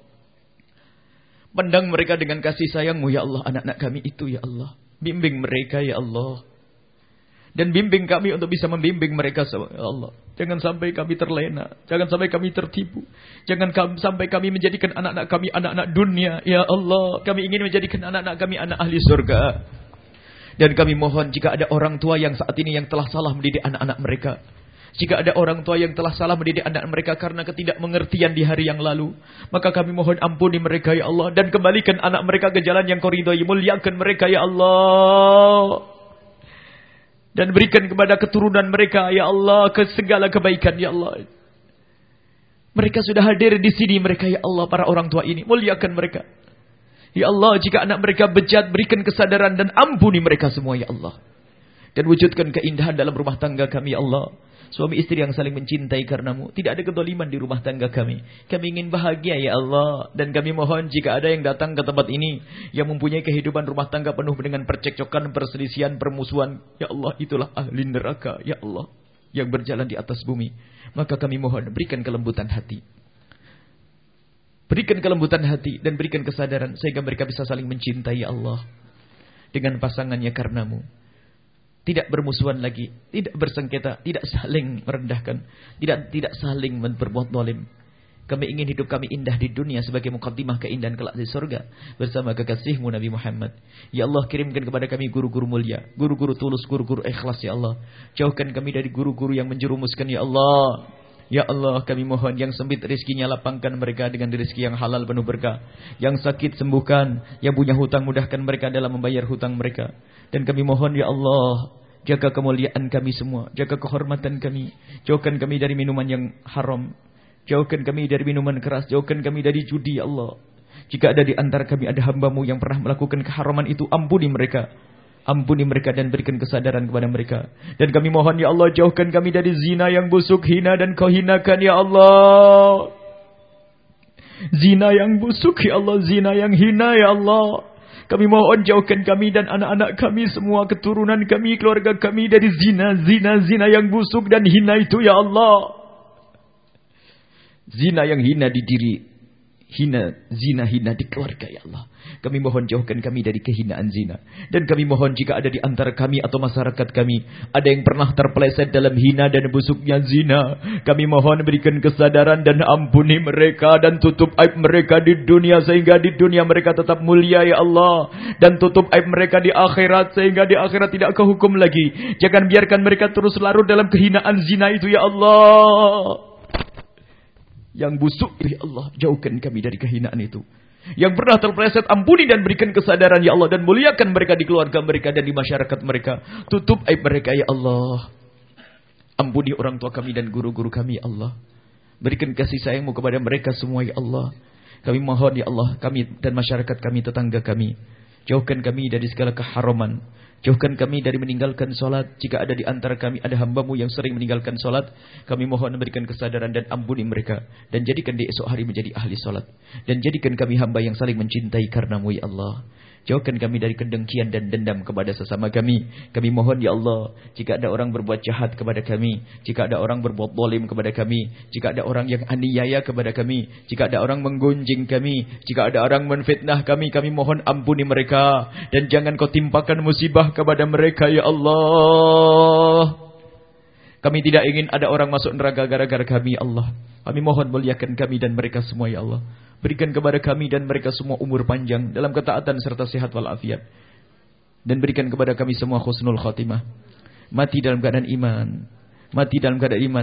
Pandang mereka dengan kasih sayang-Mu, ya Allah. Anak-anak kami itu, ya Allah. Bimbing mereka, ya Allah. Dan bimbing kami untuk bisa membimbing mereka, ya Allah. Jangan sampai kami terlena. Jangan sampai kami tertipu. Jangan sampai kami menjadikan anak-anak kami anak-anak dunia. Ya Allah, kami ingin menjadikan anak-anak kami anak ahli surga. Dan kami mohon jika ada orang tua yang saat ini yang telah salah mendidik anak-anak mereka. Jika ada orang tua yang telah salah mendidik anak mereka karena ketidakmengertian di hari yang lalu, maka kami mohon ampuni mereka, ya Allah. Dan kembalikan anak mereka ke jalan yang Kau ridhai. Muliakan mereka, ya Allah. Dan berikan kepada keturunan mereka, ya Allah, ke segala kebaikan, ya Allah. Mereka sudah hadir di sini, mereka, ya Allah, para orang tua ini. Muliakan mereka. Ya Allah, jika anak mereka bejat, berikan kesadaran dan ampuni mereka semua, ya Allah. Dan wujudkan keindahan dalam rumah tangga kami, ya Allah. Suami istri yang saling mencintai karena-Mu. Tidak ada kedoliman di rumah tangga kami. Kami ingin bahagia, ya Allah. Dan kami mohon jika ada yang datang ke tempat ini yang mempunyai kehidupan rumah tangga penuh dengan percekcokan, perselisihan, permusuhan, ya Allah, itulah ahli neraka, ya Allah, yang berjalan di atas bumi. Maka kami mohon berikan kelembutan hati. Berikan kelembutan hati dan berikan kesadaran sehingga mereka bisa saling mencintai, ya Allah, dengan pasangannya karena-Mu. Tidak bermusuhan lagi, tidak bersengketa, tidak saling merendahkan, tidak saling berbuat zalim. Kami ingin hidup kami indah di dunia sebagai muqaddimah keindahan kelak di surga bersama kekasih-Mu Nabi Muhammad. Ya Allah, kirimkan kepada kami guru-guru mulia, guru-guru tulus, guru-guru ikhlas, ya Allah. Jauhkan kami dari guru-guru yang menjerumuskan, ya Allah. Ya Allah, kami mohon yang sempit rezekinya lapangkan mereka dengan rezeki yang halal penuh berkah. Yang sakit sembuhkan, yang punya hutang mudahkan mereka dalam membayar hutang mereka. Dan kami mohon, ya Allah, jaga kemuliaan kami semua, jaga kehormatan kami. Jauhkan kami dari minuman yang haram. Jauhkan kami dari minuman keras, jauhkan kami dari judi, ya Allah. Jika ada di antara kami ada hamba-Mu yang pernah melakukan keharaman itu, ampuni mereka. Ampuni mereka dan berikan kesadaran kepada mereka. Dan kami mohon, ya Allah, jauhkan kami dari zina yang busuk, hina dan Kau hinakan, ya Allah. Zina yang busuk, ya Allah, zina yang hina, ya Allah. Kami mohon jauhkan kami dan anak-anak kami semua, keturunan kami, keluarga kami dari zina yang busuk dan hina itu, ya Allah. Zina yang hina di diri, zina hina di keluarga, ya Allah. Kami mohon jauhkan kami dari kehinaan zina. Dan kami mohon jika ada di antara kami atau masyarakat kami ada yang pernah terpeleset dalam hina dan busuknya zina, kami mohon berikan kesadaran dan ampuni mereka dan tutup aib mereka di dunia sehingga di dunia mereka tetap mulia, ya Allah. Dan tutup aib mereka di akhirat sehingga di akhirat tidak kehukum lagi. Jangan biarkan mereka terus larut dalam kehinaan zina itu, ya Allah. Yang busuk, ya Allah, jauhkan kami dari kehinaan itu. Yang pernah terpeleset, ampuni dan berikan kesadaran, ya Allah. Dan muliakan mereka di keluarga mereka dan di masyarakat mereka. Tutup aib mereka, ya Allah. Ampuni orang tua kami dan guru-guru kami, ya Allah. Berikan kasih sayang-Mu kepada mereka semua, ya Allah. Kami mohon, ya Allah, kami dan masyarakat kami, tetangga kami. Jauhkan kami dari segala keharaman. Jauhkan kami dari meninggalkan solat. Jika ada di antara kami ada hamba-Mu yang sering meninggalkan solat, kami mohon memberikan kesadaran dan ampuni mereka. Dan jadikan di esok hari menjadi ahli solat. Dan jadikan kami hamba yang saling mencintai karena-Mu, ya Allah. Jauhkan kami dari kedengkian dan dendam kepada sesama kami. Kami mohon, ya Allah, jika ada orang berbuat jahat kepada kami, jika ada orang berbuat zalim kepada kami, jika ada orang yang aniaya kepada kami, jika ada orang menggunjing kami, jika ada orang menfitnah kami, kami mohon ampuni mereka. Dan jangan Kau timpakan musibah kepada mereka, ya Allah. Kami tidak ingin ada orang masuk neraka gara-gara kami, ya Allah. Kami mohon muliakan kami dan mereka semua, ya Allah. Berikan kepada kami dan mereka semua umur panjang dalam ketaatan serta sehat walafiat. Dan berikan kepada kami semua husnul khatimah. Mati dalam keadaan iman. Mati dalam keadaan iman.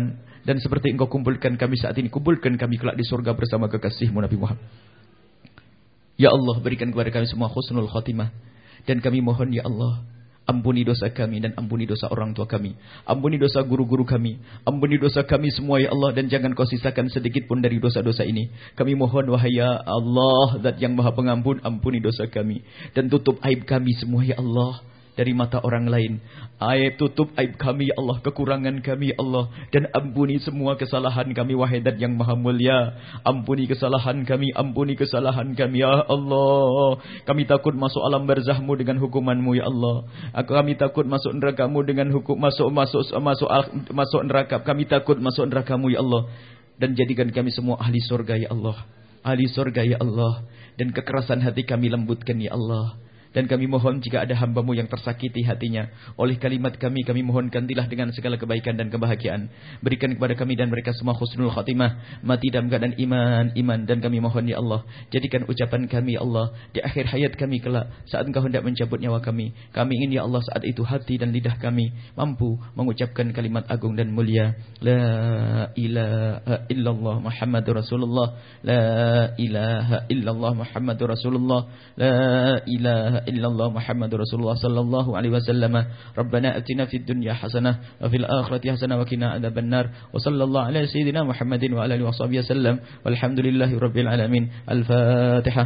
Dan seperti Engkau kumpulkan kami saat ini, kumpulkan kami kelak di surga bersama kekasih-Mu Nabi Muhammad. Ya Allah, berikan kepada kami semua husnul khotimah. Dan kami mohon ya Allah, ampuni dosa kami dan ampuni dosa orang tua kami. Ampuni dosa guru-guru kami. Ampuni dosa kami semua ya Allah. Dan jangan Kau sisakan sedikit pun dari dosa-dosa ini. Kami mohon wahai ya Allah, Zat yang Maha Pengampun, ampuni dosa kami. Dan tutup aib kami semua ya Allah dari mata orang lain. Tutup aib kami ya Allah, kekurangan kami ya Allah. Dan ampuni semua kesalahan kami wahai Zat yang Maha Mulia. Ampuni kesalahan kami, ampuni kesalahan kami ya Allah. Kami takut masuk alam barzahmu dengan hukuman-Mu ya Allah. Kami takut masuk neraka-Mu dengan hukum masuk neraka. Kami takut masuk neraka-Mu ya Allah. Dan jadikan kami semua ahli surga ya Allah. Ahli surga ya Allah. Dan kekerasan hati kami lembutkan ya Allah. Dan kami mohon jika ada hamba-Mu yang tersakiti hatinya oleh kalimat kami mohon gantilah dengan segala kebaikan dan kebahagiaan. Berikan kepada kami dan mereka semua husnul khatimah, mati dalam keadaan iman. Dan kami mohon ya Allah, jadikan ucapan kami ya Allah di akhir hayat kami kelak saat Engkau hendak mencabut nyawa kami. Kami ingin ya Allah saat itu hati dan lidah kami mampu mengucapkan kalimat agung dan mulia, La ilaha illallah Muhammadur Rasulullah, La ilaha illallah Muhammadur Rasulullah, La ilaha illallah Muhammadur Rasulullah sallallahu alaihi wasallam. Rabbana atina fid dunya hasanah wa fil akhirati hasanah wa qina adzabannar. Wa sallallahu ala sayyidina Muhammadin wa ala alihi washabihi wasallam. Walhamdulillahi rabbil alamin. Al-Fatihah.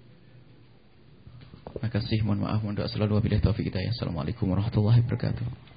Terima kasih, mohon maaf, mohon doa selalu wabillahi taufiq hidayah. Assalamualaikum warahmatullahi wabarakatuh.